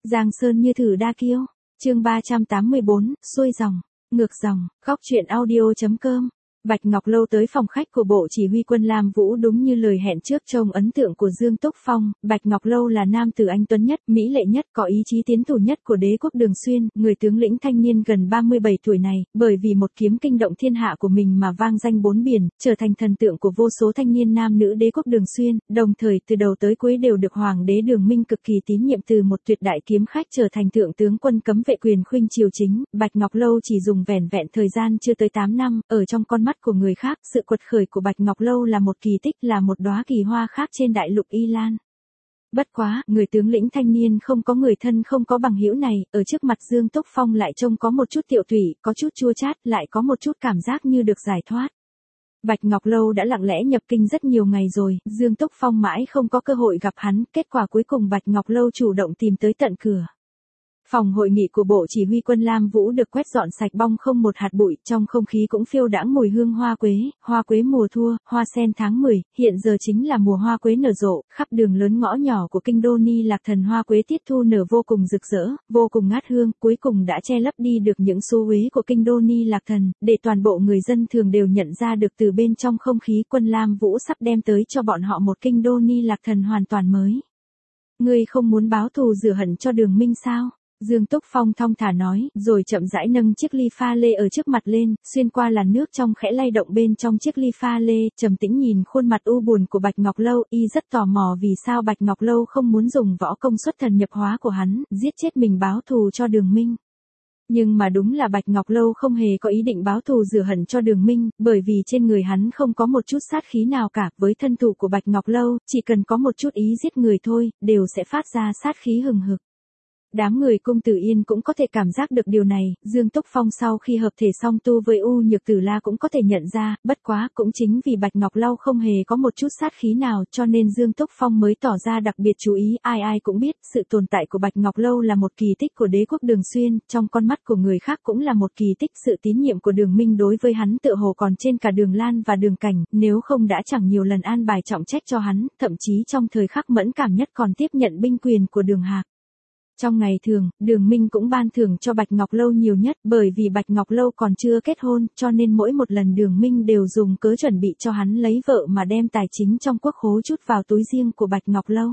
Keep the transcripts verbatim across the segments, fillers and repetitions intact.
Giang Sơn như thử đa kiêu. Chương ba trăm tám mươi bốn, xuôi dòng, ngược dòng, góc truyện audio chấm com. Bạch Ngọc Lâu tới phòng khách của Bộ Chỉ huy quân Lam Vũ đúng như lời hẹn trước trông ấn tượng của Dương Túc Phong. Bạch Ngọc Lâu là nam tử anh tuấn nhất, mỹ lệ nhất, có ý chí tiến thủ nhất của đế quốc Đường Xuyên, người tướng lĩnh thanh niên gần ba mươi bảy tuổi này, bởi vì một kiếm kinh động thiên hạ của mình mà vang danh bốn biển, trở thành thần tượng của vô số thanh niên nam nữ đế quốc Đường Xuyên, đồng thời từ đầu tới cuối đều được Hoàng đế Đường Minh cực kỳ tín nhiệm, từ một tuyệt đại kiếm khách trở thành thượng tướng quân cấm vệ quyền khuynh triều chính. Bạch Ngọc Lâu chỉ dùng vẻn vẹn thời gian chưa tới tám năm, ở trong con mắt của người khác, sự quật khởi của Bạch Ngọc Lâu là một kỳ tích, là một đóa kỳ hoa khác trên đại lục Y Lan. Bất quá, người tướng lĩnh thanh niên không có người thân không có bằng hữu này, ở trước mặt Dương Túc Phong lại trông có một chút tiệu tụy, có chút chua chát, lại có một chút cảm giác như được giải thoát. Bạch Ngọc Lâu đã lặng lẽ nhập kinh rất nhiều ngày rồi, Dương Túc Phong mãi không có cơ hội gặp hắn, kết quả cuối cùng Bạch Ngọc Lâu chủ động tìm tới tận cửa. Phòng hội nghị của Bộ Chỉ huy quân Lam Vũ được quét dọn sạch bong không một hạt bụi, trong không khí cũng phiêu đãng mùi hương hoa quế, hoa quế mùa thu, hoa sen tháng mười, hiện giờ chính là mùa hoa quế nở rộ, khắp đường lớn ngõ nhỏ của kinh đô Ni Lạc Thần hoa quế tiết thu nở vô cùng rực rỡ, vô cùng ngát hương, cuối cùng đã che lấp đi được những xu uế của kinh đô Ni Lạc Thần, để toàn bộ người dân thường đều nhận ra được từ bên trong không khí quân Lam Vũ sắp đem tới cho bọn họ một kinh đô Ni Lạc Thần hoàn toàn mới. Ngươi không muốn báo thù rửa hận cho Đường Minh sao? Dương Túc Phong thong thả nói, rồi chậm rãi nâng chiếc ly pha lê ở trước mặt lên, xuyên qua làn nước trong khẽ lay động bên trong chiếc ly pha lê, trầm tĩnh nhìn khuôn mặt u buồn của Bạch Ngọc Lâu, y rất tò mò vì sao Bạch Ngọc Lâu không muốn dùng võ công xuất thần nhập hóa của hắn, giết chết mình báo thù cho Đường Minh. Nhưng mà đúng là Bạch Ngọc Lâu không hề có ý định báo thù rửa hận cho Đường Minh, bởi vì trên người hắn không có một chút sát khí nào cả, với thân thủ của Bạch Ngọc Lâu, chỉ cần có một chút ý giết người thôi, đều sẽ phát ra sát khí hừng hực. Đám người cung Tử Yên cũng có thể cảm giác được điều này, Dương Túc Phong sau khi hợp thể song tu với U Nhược Tử La cũng có thể nhận ra, bất quá cũng chính vì Bạch Ngọc Lâu không hề có một chút sát khí nào cho nên Dương Túc Phong mới tỏ ra đặc biệt chú ý, ai ai cũng biết, sự tồn tại của Bạch Ngọc Lâu là một kỳ tích của đế quốc Đường Xuyên, trong con mắt của người khác cũng là một kỳ tích, sự tín nhiệm của Đường Minh đối với hắn tựa hồ còn trên cả Đường Lan và Đường Cảnh, nếu không đã chẳng nhiều lần an bài trọng trách cho hắn, thậm chí trong thời khắc mẫn cảm nhất còn tiếp nhận binh quyền của Đường Hạc. Trong ngày thường, Đường Minh cũng ban thưởng cho Bạch Ngọc Lâu nhiều nhất, bởi vì Bạch Ngọc Lâu còn chưa kết hôn, cho nên mỗi một lần Đường Minh đều dùng cớ chuẩn bị cho hắn lấy vợ mà đem tài chính trong quốc khố chút vào túi riêng của Bạch Ngọc Lâu.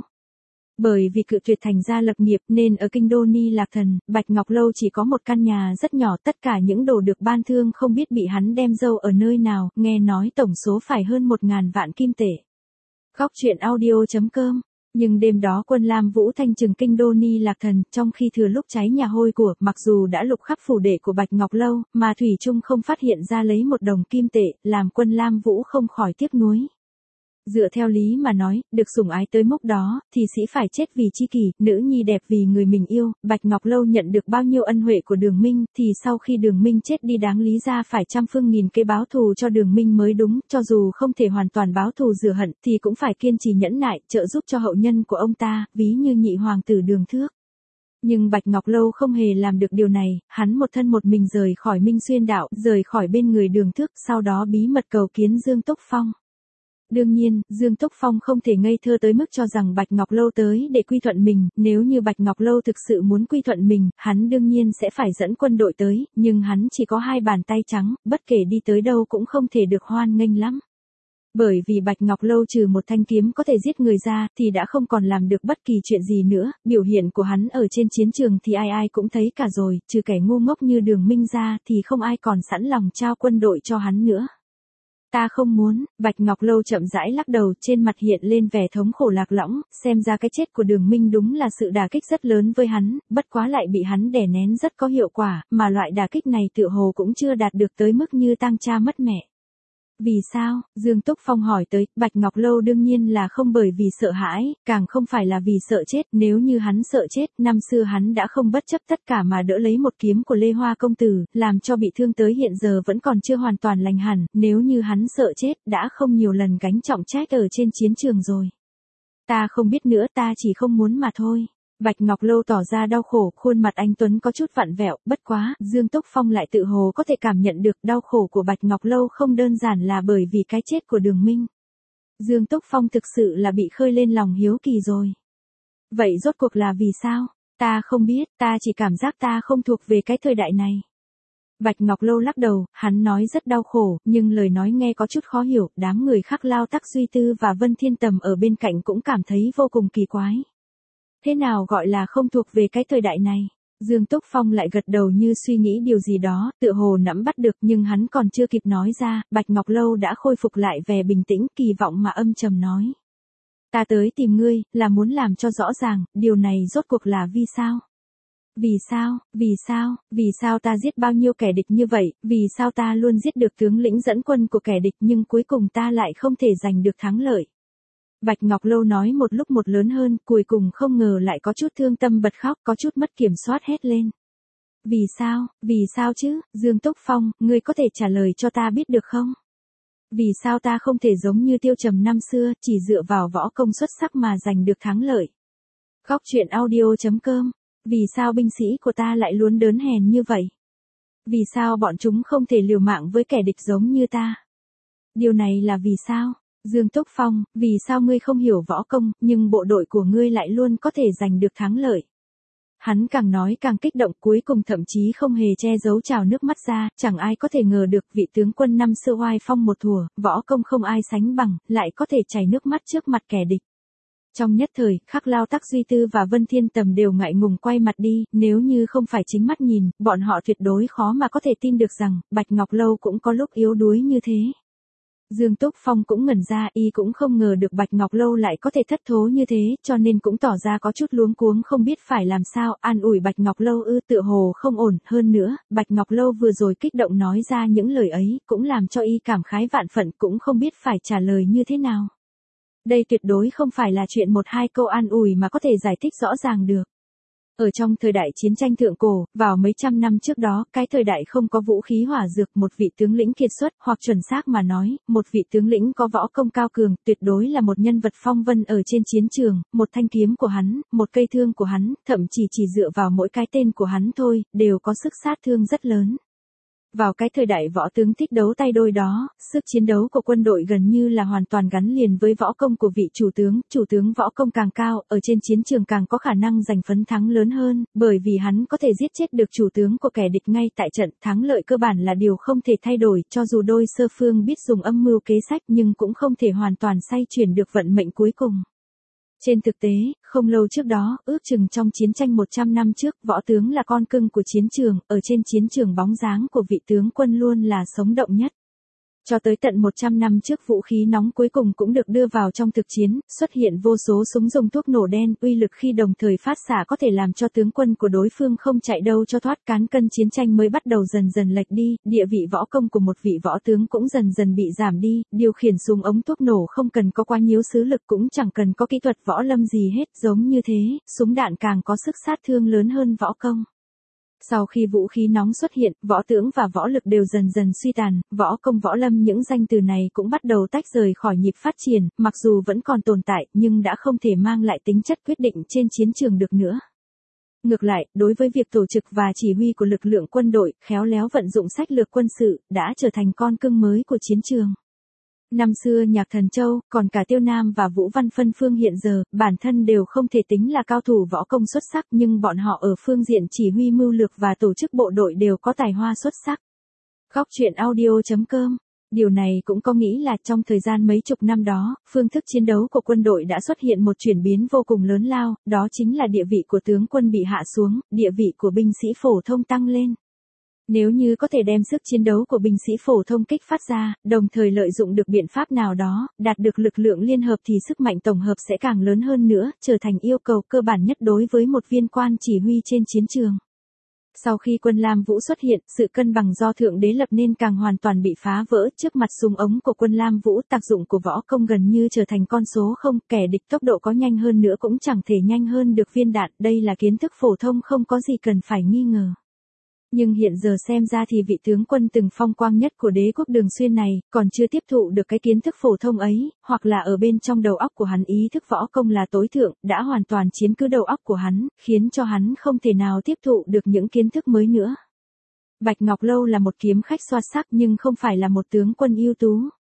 Bởi vì cự tuyệt thành gia lập nghiệp nên ở kinh đô Ni Lạc Thần, Bạch Ngọc Lâu chỉ có một căn nhà rất nhỏ, tất cả những đồ được ban thương không biết bị hắn đem dâu ở nơi nào, nghe nói tổng số phải hơn một ngàn vạn kim tệ. Góc truyện audio chấm com. Nhưng đêm đó quân Lam Vũ thanh trừng kinh đô Ni Lạc Thần, trong khi thừa lúc cháy nhà hôi của, mặc dù đã lục khắp phủ đệ của Bạch Ngọc Lâu, mà Thủy Trung không phát hiện ra lấy một đồng kim tệ, làm quân Lam Vũ không khỏi tiếc nuối. Dựa theo lý mà nói, được sủng ái tới mốc đó, thì sĩ phải chết vì chi kỷ, nữ nhi đẹp vì người mình yêu, Bạch Ngọc Lâu nhận được bao nhiêu ân huệ của Đường Minh, thì sau khi Đường Minh chết đi đáng lý ra phải trăm phương nghìn kế báo thù cho Đường Minh mới đúng, cho dù không thể hoàn toàn báo thù rửa hận, thì cũng phải kiên trì nhẫn nại, trợ giúp cho hậu nhân của ông ta, ví như nhị hoàng tử Đường Thước. Nhưng Bạch Ngọc Lâu không hề làm được điều này, hắn một thân một mình rời khỏi Minh Xuyên đạo, rời khỏi bên người Đường Thước, sau đó bí mật cầu kiến Dương Túc Phong. Đương nhiên, Dương Túc Phong không thể ngây thơ tới mức cho rằng Bạch Ngọc Lâu tới để quy thuận mình, nếu như Bạch Ngọc Lâu thực sự muốn quy thuận mình, hắn đương nhiên sẽ phải dẫn quân đội tới, nhưng hắn chỉ có hai bàn tay trắng, bất kể đi tới đâu cũng không thể được hoan nghênh lắm. Bởi vì Bạch Ngọc Lâu trừ một thanh kiếm có thể giết người ra, thì đã không còn làm được bất kỳ chuyện gì nữa, biểu hiện của hắn ở trên chiến trường thì ai ai cũng thấy cả rồi, trừ kẻ ngu ngốc như Đường Minh ra thì không ai còn sẵn lòng trao quân đội cho hắn nữa. Ta không muốn, Bạch Ngọc Lâu chậm rãi lắc đầu, trên mặt hiện lên vẻ thống khổ lạc lõng, xem ra cái chết của Đường Minh đúng là sự đả kích rất lớn với hắn, bất quá lại bị hắn đè nén rất có hiệu quả, mà loại đả kích này tựa hồ cũng chưa đạt được tới mức như tang cha mất mẹ. Vì sao? Dương Túc Phong hỏi tới, Bạch Ngọc Lâu đương nhiên là không bởi vì sợ hãi, càng không phải là vì sợ chết, nếu như hắn sợ chết, năm xưa hắn đã không bất chấp tất cả mà đỡ lấy một kiếm của Lê Hoa công tử, làm cho bị thương tới hiện giờ vẫn còn chưa hoàn toàn lành hẳn, nếu như hắn sợ chết, đã không nhiều lần gánh trọng trách ở trên chiến trường rồi. Ta không biết nữa, ta chỉ không muốn mà thôi. Bạch Ngọc Lâu tỏ ra đau khổ, khuôn mặt anh tuấn có chút vặn vẹo, bất quá, Dương Túc Phong lại tự hồ có thể cảm nhận được đau khổ của Bạch Ngọc Lâu không đơn giản là bởi vì cái chết của Đường Minh. Dương Túc Phong thực sự là bị khơi lên lòng hiếu kỳ rồi. Vậy rốt cuộc là vì sao? Ta không biết, ta chỉ cảm giác ta không thuộc về cái thời đại này. Bạch Ngọc Lâu lắc đầu, hắn nói rất đau khổ, nhưng lời nói nghe có chút khó hiểu, đám người khác Lao Tắc Duy Tư và Vân Thiên Tầm ở bên cạnh cũng cảm thấy vô cùng kỳ quái. Thế nào gọi là không thuộc về cái thời đại này? Dương Túc Phong lại gật đầu như suy nghĩ điều gì đó, tựa hồ nắm bắt được nhưng hắn còn chưa kịp nói ra, Bạch Ngọc Lâu đã khôi phục lại vẻ bình tĩnh, kỳ vọng mà âm trầm nói. Ta tới tìm ngươi, là muốn làm cho rõ ràng, điều này rốt cuộc là vì sao? Vì sao, vì sao, vì sao ta giết bao nhiêu kẻ địch như vậy, vì sao ta luôn giết được tướng lĩnh dẫn quân của kẻ địch nhưng cuối cùng ta lại không thể giành được thắng lợi. Bạch Ngọc Lâu nói một lúc một lớn hơn, cuối cùng không ngờ lại có chút thương tâm bật khóc, có chút mất kiểm soát hét lên. Vì sao, vì sao chứ, Dương Túc Phong, ngươi có thể trả lời cho ta biết được không? Vì sao ta không thể giống như Tiêu Trầm năm xưa, chỉ dựa vào võ công xuất sắc mà giành được thắng lợi? Góc truyện audio chấm com. Vì sao binh sĩ của ta lại luôn đớn hèn như vậy? Vì sao bọn chúng không thể liều mạng với kẻ địch giống như ta? Điều này là vì sao? Dương Túc Phong, vì sao ngươi không hiểu võ công, nhưng bộ đội của ngươi lại luôn có thể giành được thắng lợi? Hắn càng nói càng kích động, cuối cùng thậm chí không hề che giấu trào nước mắt ra, chẳng ai có thể ngờ được vị tướng quân năm xưa oai phong một thuở, võ công không ai sánh bằng, lại có thể chảy nước mắt trước mặt kẻ địch. Trong nhất thời, khắc Lao Tắc Duy Tư và Vân Thiên Tầm đều ngại ngùng quay mặt đi, nếu như không phải chính mắt nhìn, bọn họ tuyệt đối khó mà có thể tin được rằng, Bạch Ngọc Lâu cũng có lúc yếu đuối như thế. Dương Túc Phong cũng ngẩn ra, y cũng không ngờ được Bạch Ngọc Lâu lại có thể thất thố như thế, cho nên cũng tỏ ra có chút luống cuống không biết phải làm sao, an ủi Bạch Ngọc Lâu ư, tựa hồ không ổn, hơn nữa, Bạch Ngọc Lâu vừa rồi kích động nói ra những lời ấy, cũng làm cho y cảm khái vạn phận, cũng không biết phải trả lời như thế nào. Đây tuyệt đối không phải là chuyện một hai câu an ủi mà có thể giải thích rõ ràng được. Ở trong thời đại chiến tranh thượng cổ, vào mấy trăm năm trước đó, cái thời đại không có vũ khí hỏa dược, một vị tướng lĩnh kiệt xuất, hoặc chuẩn xác mà nói, một vị tướng lĩnh có võ công cao cường, tuyệt đối là một nhân vật phong vân ở trên chiến trường, một thanh kiếm của hắn, một cây thương của hắn, thậm chí chỉ dựa vào mỗi cái tên của hắn thôi, đều có sức sát thương rất lớn. Vào cái thời đại võ tướng thích đấu tay đôi đó, sức chiến đấu của quân đội gần như là hoàn toàn gắn liền với võ công của vị chủ tướng, chủ tướng võ công càng cao, ở trên chiến trường càng có khả năng giành phấn thắng lớn hơn, bởi vì hắn có thể giết chết được chủ tướng của kẻ địch ngay tại trận, thắng lợi cơ bản là điều không thể thay đổi, cho dù đôi sơ phương biết dùng âm mưu kế sách nhưng cũng không thể hoàn toàn xoay chuyển được vận mệnh cuối cùng. Trên thực tế, không lâu trước đó, ước chừng trong chiến tranh một trăm năm trước, võ tướng là con cưng của chiến trường, ở trên chiến trường bóng dáng của vị tướng quân luôn là sống động nhất. Cho tới tận một trăm năm trước vũ khí nóng cuối cùng cũng được đưa vào trong thực chiến, xuất hiện vô số súng dùng thuốc nổ đen, uy lực khi đồng thời phát xạ có thể làm cho tướng quân của đối phương không chạy đâu cho thoát, cán cân chiến tranh mới bắt đầu dần dần lệch đi, địa vị võ công của một vị võ tướng cũng dần dần bị giảm đi, điều khiển súng ống thuốc nổ không cần có quá nhiều sứ lực cũng chẳng cần có kỹ thuật võ lâm gì hết, giống như thế, súng đạn càng có sức sát thương lớn hơn võ công. Sau khi vũ khí nóng xuất hiện, võ tướng và võ lực đều dần dần suy tàn, võ công võ lâm những danh từ này cũng bắt đầu tách rời khỏi nhịp phát triển, mặc dù vẫn còn tồn tại, nhưng đã không thể mang lại tính chất quyết định trên chiến trường được nữa. Ngược lại, đối với việc tổ chức và chỉ huy của lực lượng quân đội, khéo léo vận dụng sách lược quân sự, đã trở thành con cưng mới của chiến trường. Năm xưa Nhạc Thần Châu, còn cả Tiêu Nam và Vũ Văn Phân Phương hiện giờ, bản thân đều không thể tính là cao thủ võ công xuất sắc nhưng bọn họ ở phương diện chỉ huy mưu lược và tổ chức bộ đội đều có tài hoa xuất sắc. Góc truyện audio chấm com. Điều này cũng có nghĩ là trong thời gian mấy chục năm đó, phương thức chiến đấu của quân đội đã xuất hiện một chuyển biến vô cùng lớn lao, đó chính là địa vị của tướng quân bị hạ xuống, địa vị của binh sĩ phổ thông tăng lên. Nếu như có thể đem sức chiến đấu của binh sĩ phổ thông kích phát ra, đồng thời lợi dụng được biện pháp nào đó, đạt được lực lượng liên hợp thì sức mạnh tổng hợp sẽ càng lớn hơn nữa, trở thành yêu cầu cơ bản nhất đối với một viên quan chỉ huy trên chiến trường. Sau khi quân Lam Vũ xuất hiện, sự cân bằng do Thượng Đế lập nên càng hoàn toàn bị phá vỡ, trước mặt súng ống của quân Lam Vũ, tác dụng của võ công gần như trở thành con số không, kẻ địch tốc độ có nhanh hơn nữa cũng chẳng thể nhanh hơn được viên đạn, đây là kiến thức phổ thông không có gì cần phải nghi ngờ. Nhưng hiện giờ xem ra thì vị tướng quân từng phong quang nhất của đế quốc Đường Xuyên này, còn chưa tiếp thụ được cái kiến thức phổ thông ấy, hoặc là ở bên trong đầu óc của hắn ý thức võ công là tối thượng, đã hoàn toàn chiếm cứ đầu óc của hắn, khiến cho hắn không thể nào tiếp thụ được những kiến thức mới nữa. Bạch Ngọc Lâu là một kiếm khách xoa sắc nhưng không phải là một tướng quân ưu tú.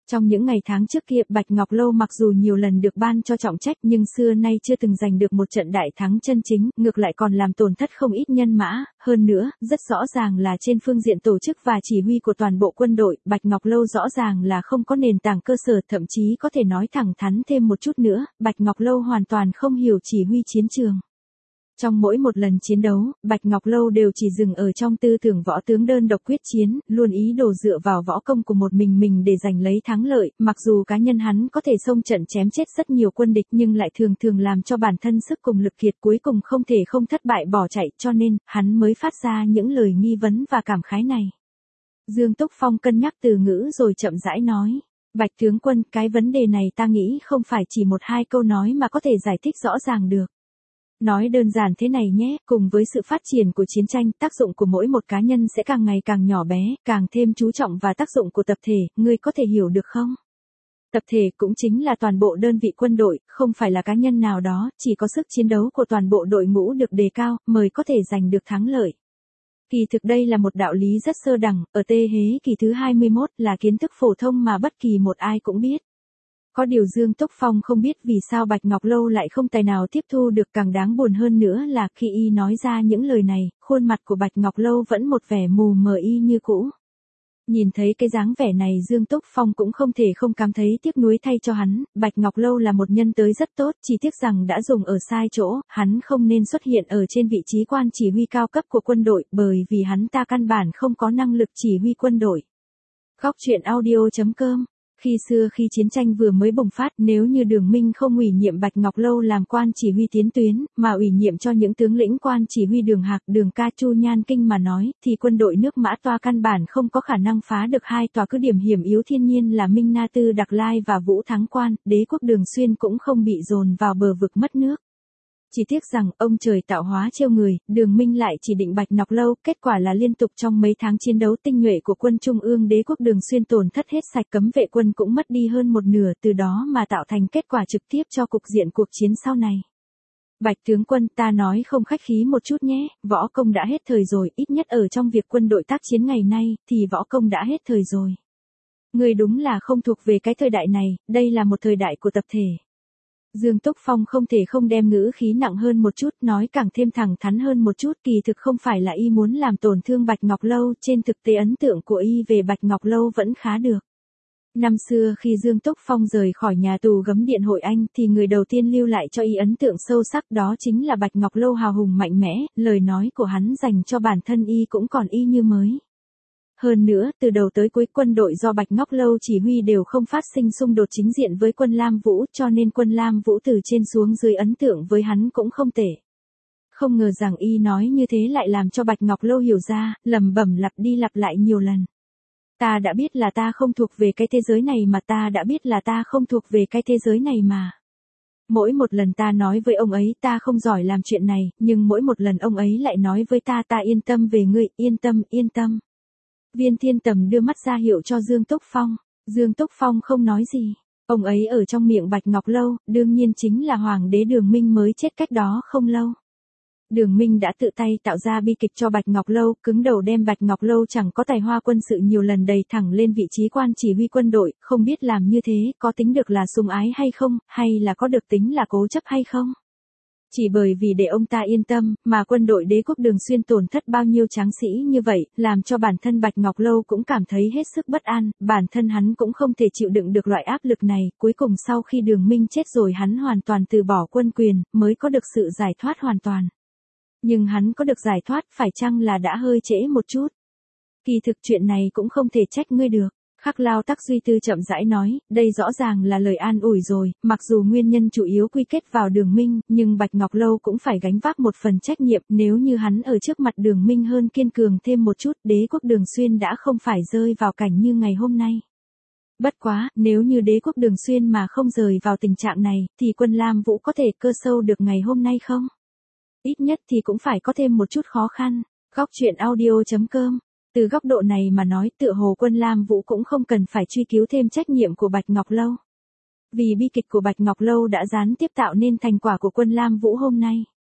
Trong những ngày tháng trước kia, Bạch Ngọc Lâu mặc dù nhiều lần được ban cho trọng trách nhưng xưa nay chưa từng giành được một trận đại thắng chân chính, ngược lại còn làm tổn thất không ít nhân mã, hơn nữa, rất rõ ràng là trên phương diện tổ chức và chỉ huy của toàn bộ quân đội, Bạch Ngọc Lâu rõ ràng là không có nền tảng cơ sở, thậm chí có thể nói thẳng thắn thêm một chút nữa, Bạch Ngọc Lâu hoàn toàn không hiểu chỉ huy chiến trường. Trong mỗi một lần chiến đấu, Bạch Ngọc Lâu đều chỉ dừng ở trong tư tưởng võ tướng đơn độc quyết chiến, luôn ý đồ dựa vào võ công của một mình mình để giành lấy thắng lợi, mặc dù cá nhân hắn có thể xông trận chém chết rất nhiều quân địch nhưng lại thường thường làm cho bản thân sức cùng lực kiệt, cuối cùng không thể không thất bại bỏ chạy, cho nên, hắn mới phát ra những lời nghi vấn và cảm khái này. Dương Túc Phong cân nhắc từ ngữ rồi chậm rãi nói. Bạch tướng quân, cái vấn đề này ta nghĩ không phải chỉ một hai câu nói mà có thể giải thích rõ ràng được. Nói đơn giản thế này nhé, cùng với sự phát triển của chiến tranh, tác dụng của mỗi một cá nhân sẽ càng ngày càng nhỏ bé, càng thêm chú trọng vào tác dụng của tập thể, ngươi có thể hiểu được không? Tập thể cũng chính là toàn bộ đơn vị quân đội, không phải là cá nhân nào đó, chỉ có sức chiến đấu của toàn bộ đội ngũ được đề cao, mới có thể giành được thắng lợi. Kỳ thực đây là một đạo lý rất sơ đẳng, ở Tê Hế kỳ thứ hai mươi mốt là kiến thức phổ thông mà bất kỳ một ai cũng biết. Có điều Dương Túc Phong không biết vì sao Bạch Ngọc Lâu lại không tài nào tiếp thu được, càng đáng buồn hơn nữa là khi y nói ra những lời này, khuôn mặt của Bạch Ngọc Lâu vẫn một vẻ mù mờ y như cũ. Nhìn thấy cái dáng vẻ này Dương Túc Phong cũng không thể không cảm thấy tiếc nuối thay cho hắn, Bạch Ngọc Lâu là một nhân tới rất tốt, chỉ tiếc rằng đã dùng ở sai chỗ, hắn không nên xuất hiện ở trên vị trí quan chỉ huy cao cấp của quân đội, bởi vì hắn ta căn bản không có năng lực chỉ huy quân đội. Góc truyện audio chấm com. Khi xưa khi chiến tranh vừa mới bùng phát, nếu như Đường Minh không ủy nhiệm Bạch Ngọc Lâu làm quan chỉ huy tiến tuyến, mà ủy nhiệm cho những tướng lĩnh quan chỉ huy Đường Hạc, Đường Ca, Chu Nhan Kinh mà nói, thì quân đội nước Mã Toa căn bản không có khả năng phá được hai tòa cứ điểm hiểm yếu thiên nhiên là Minh Na Tư Đặc Lai và Vũ Thắng Quan, đế quốc Đường Xuyên cũng không bị dồn vào bờ vực mất nước. Chỉ tiếc rằng, ông trời tạo hóa trêu người, Đường Minh lại chỉ định Bạch Ngọc Lâu, kết quả là liên tục trong mấy tháng chiến đấu tinh nhuệ của quân Trung ương đế quốc Đường Xuyên tổn thất hết sạch, cấm vệ quân cũng mất đi hơn một nửa, từ đó mà tạo thành kết quả trực tiếp cho cục diện cuộc chiến sau này. Bạch tướng quân, ta nói không khách khí một chút nhé, võ công đã hết thời rồi, ít nhất ở trong việc quân đội tác chiến ngày nay, thì võ công đã hết thời rồi. Người đúng là không thuộc về cái thời đại này, đây là một thời đại của tập thể. Dương Túc Phong không thể không đem ngữ khí nặng hơn một chút, nói càng thêm thẳng thắn hơn một chút, kỳ thực không phải là y muốn làm tổn thương Bạch Ngọc Lâu, trên thực tế ấn tượng của y về Bạch Ngọc Lâu vẫn khá được. Năm xưa khi Dương Túc Phong rời khỏi nhà tù Gấm Điện Hội Anh thì người đầu tiên lưu lại cho y ấn tượng sâu sắc đó chính là Bạch Ngọc Lâu hào hùng mạnh mẽ, lời nói của hắn dành cho bản thân y cũng còn y như mới. Hơn nữa, từ đầu tới cuối quân đội do Bạch Ngọc Lâu chỉ huy đều không phát sinh xung đột chính diện với quân Lam Vũ, cho nên quân Lam Vũ từ trên xuống dưới ấn tượng với hắn cũng không tệ. Không ngờ rằng y nói như thế lại làm cho Bạch Ngọc Lâu hiểu ra, lẩm bẩm lặp đi lặp lại nhiều lần. Ta đã biết là ta không thuộc về cái thế giới này mà ta đã biết là ta không thuộc về cái thế giới này mà. Mỗi một lần ta nói với ông ấy ta không giỏi làm chuyện này, nhưng mỗi một lần ông ấy lại nói với ta ta yên tâm về ngươi, yên tâm, yên tâm. Viên Thiên Tầm đưa mắt ra hiệu cho Dương Túc Phong. Dương Túc Phong không nói gì. Ông ấy ở trong miệng Bạch Ngọc Lâu, đương nhiên chính là Hoàng đế Đường Minh mới chết cách đó không lâu. Đường Minh đã tự tay tạo ra bi kịch cho Bạch Ngọc Lâu, cứng đầu đem Bạch Ngọc Lâu chẳng có tài hoa quân sự nhiều lần đầy thẳng lên vị trí quan chỉ huy quân đội, không biết làm như thế có tính được là sùng ái hay không, hay là có được tính là cố chấp hay không. Chỉ bởi vì để ông ta yên tâm, mà quân đội đế quốc Đường Xuyên tổn thất bao nhiêu tráng sĩ như vậy, làm cho bản thân Bạch Ngọc Lâu cũng cảm thấy hết sức bất an, bản thân hắn cũng không thể chịu đựng được loại áp lực này, cuối cùng sau khi Đường Minh chết rồi hắn hoàn toàn từ bỏ quân quyền, mới có được sự giải thoát hoàn toàn. Nhưng hắn có được giải thoát phải chăng là đã hơi trễ một chút? Kỳ thực chuyện này cũng không thể trách ngươi được. Khắc Lao Tắc Duy Tư chậm rãi nói, đây rõ ràng là lời an ủi rồi, mặc dù nguyên nhân chủ yếu quy kết vào Đường Minh, nhưng Bạch Ngọc Lâu cũng phải gánh vác một phần trách nhiệm, nếu như hắn ở trước mặt Đường Minh hơn kiên cường thêm một chút, đế quốc Đường Xuyên đã không phải rơi vào cảnh như ngày hôm nay. Bất quá, nếu như đế quốc Đường Xuyên mà không rời vào tình trạng này, thì quân Lam Vũ có thể cơ sâu được ngày hôm nay không? Ít nhất thì cũng phải có thêm một chút khó khăn. Góc truyện audio chấm com. Từ góc độ này mà nói tựa hồ quân Lam Vũ cũng không cần phải truy cứu thêm trách nhiệm của Bạch Ngọc Lâu. Vì bi kịch của Bạch Ngọc Lâu đã gián tiếp tạo nên thành quả của quân Lam Vũ hôm nay.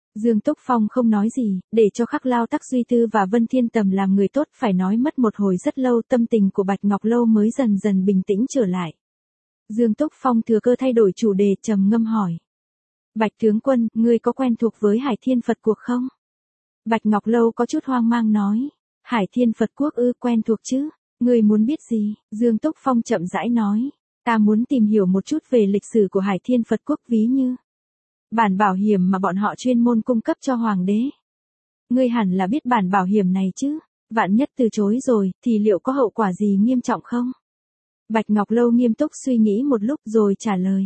Dương Túc Phong không nói gì, để cho Khắc Lao Tắc Duy Tư và Vân Thiên Tầm làm người tốt, phải nói mất một hồi rất lâu tâm tình của Bạch Ngọc Lâu mới dần dần bình tĩnh trở lại. Dương Túc Phong thừa cơ thay đổi chủ đề, trầm ngâm hỏi. Bạch tướng quân, ngươi có quen thuộc với Hải Thiên Phật Cuộc không? Bạch Ngọc Lâu có chút hoang mang nói. Hải Thiên Phật Quốc ư, quen thuộc chứ? Ngươi muốn biết gì? Dương Túc Phong chậm rãi nói. Ta muốn tìm hiểu một chút về lịch sử của Hải Thiên Phật Quốc, ví như bản bảo hiểm mà bọn họ chuyên môn cung cấp cho hoàng đế. Ngươi hẳn là biết bản bảo hiểm này chứ? Vạn nhất từ chối rồi, thì liệu có hậu quả gì nghiêm trọng không? Bạch Ngọc Lâu nghiêm túc suy nghĩ một lúc rồi trả lời.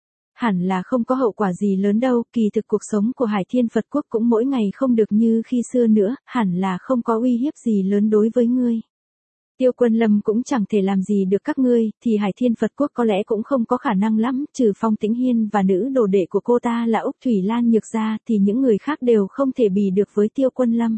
Hẳn là không có hậu quả gì lớn đâu, kỳ thực cuộc sống của Hải Thiên Phật Quốc cũng mỗi ngày không được như khi xưa nữa, hẳn là không có uy hiếp gì lớn đối với ngươi. Tiêu Quân Lâm cũng chẳng thể làm gì được các ngươi, thì Hải Thiên Phật Quốc có lẽ cũng không có khả năng lắm, trừ Phong Tĩnh Hiên và nữ đồ đệ của cô ta là Úc Thủy Lan Nhược ra, thì những người khác đều không thể bì được với Tiêu Quân Lâm.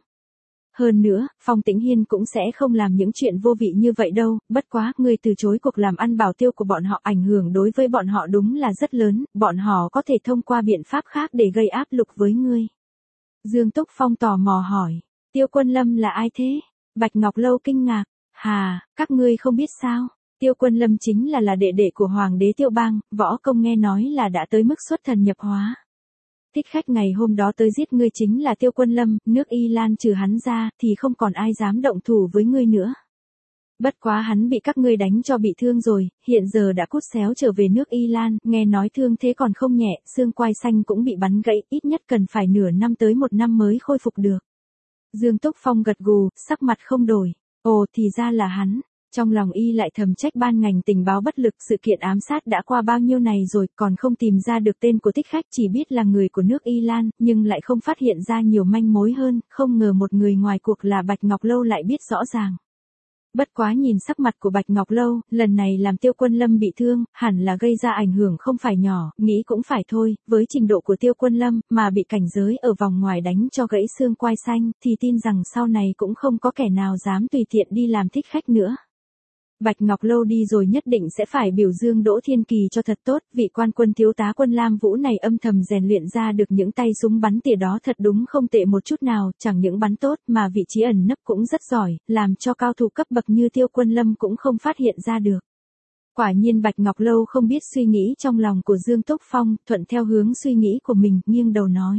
Hơn nữa, Phong Tĩnh Hiên cũng sẽ không làm những chuyện vô vị như vậy đâu, bất quá, ngươi từ chối cuộc làm ăn bảo tiêu của bọn họ, ảnh hưởng đối với bọn họ đúng là rất lớn, bọn họ có thể thông qua biện pháp khác để gây áp lực với ngươi. Dương Túc Phong tò mò hỏi, Tiêu Quân Lâm là ai thế? Bạch Ngọc Lâu kinh ngạc, hà, các ngươi không biết sao? Tiêu Quân Lâm chính là là đệ đệ của Hoàng đế Tiêu Bang, võ công nghe nói là đã tới mức xuất thần nhập hóa. Thích khách ngày hôm đó tới giết ngươi chính là Tiêu Quân Lâm, nước Y Lan trừ hắn ra, thì không còn ai dám động thủ với ngươi nữa. Bất quá hắn bị các ngươi đánh cho bị thương rồi, hiện giờ đã cút xéo trở về nước Y Lan, nghe nói thương thế còn không nhẹ, xương quai xanh cũng bị bắn gãy, ít nhất cần phải nửa năm tới một năm mới khôi phục được. Dương Túc Phong gật gù, sắc mặt không đổi. Ồ, thì ra là hắn. Trong lòng y lại thầm trách ban ngành tình báo bất lực, sự kiện ám sát đã qua bao nhiêu này rồi, còn không tìm ra được tên của thích khách, chỉ biết là người của nước Y Lan, nhưng lại không phát hiện ra nhiều manh mối hơn, không ngờ một người ngoài cuộc là Bạch Ngọc Lâu lại biết rõ ràng. Bất quá nhìn sắc mặt của Bạch Ngọc Lâu, lần này làm Tiêu Quân Lâm bị thương, hẳn là gây ra ảnh hưởng không phải nhỏ, nghĩ cũng phải thôi, với trình độ của Tiêu Quân Lâm, mà bị cảnh giới ở vòng ngoài đánh cho gãy xương quai xanh, thì tin rằng sau này cũng không có kẻ nào dám tùy tiện đi làm thích khách nữa. Bạch Ngọc Lâu đi rồi nhất định sẽ phải biểu dương Đỗ Thiên Kỳ cho thật tốt, vị quan quân thiếu tá quân Lam Vũ này âm thầm rèn luyện ra được những tay súng bắn tỉa đó thật đúng không tệ một chút nào, chẳng những bắn tốt mà vị trí ẩn nấp cũng rất giỏi, làm cho cao thủ cấp bậc như Tiêu Quân Lâm cũng không phát hiện ra được. Quả nhiên Bạch Ngọc Lâu không biết suy nghĩ trong lòng của Dương Túc Phong, thuận theo hướng suy nghĩ của mình, nghiêng đầu nói.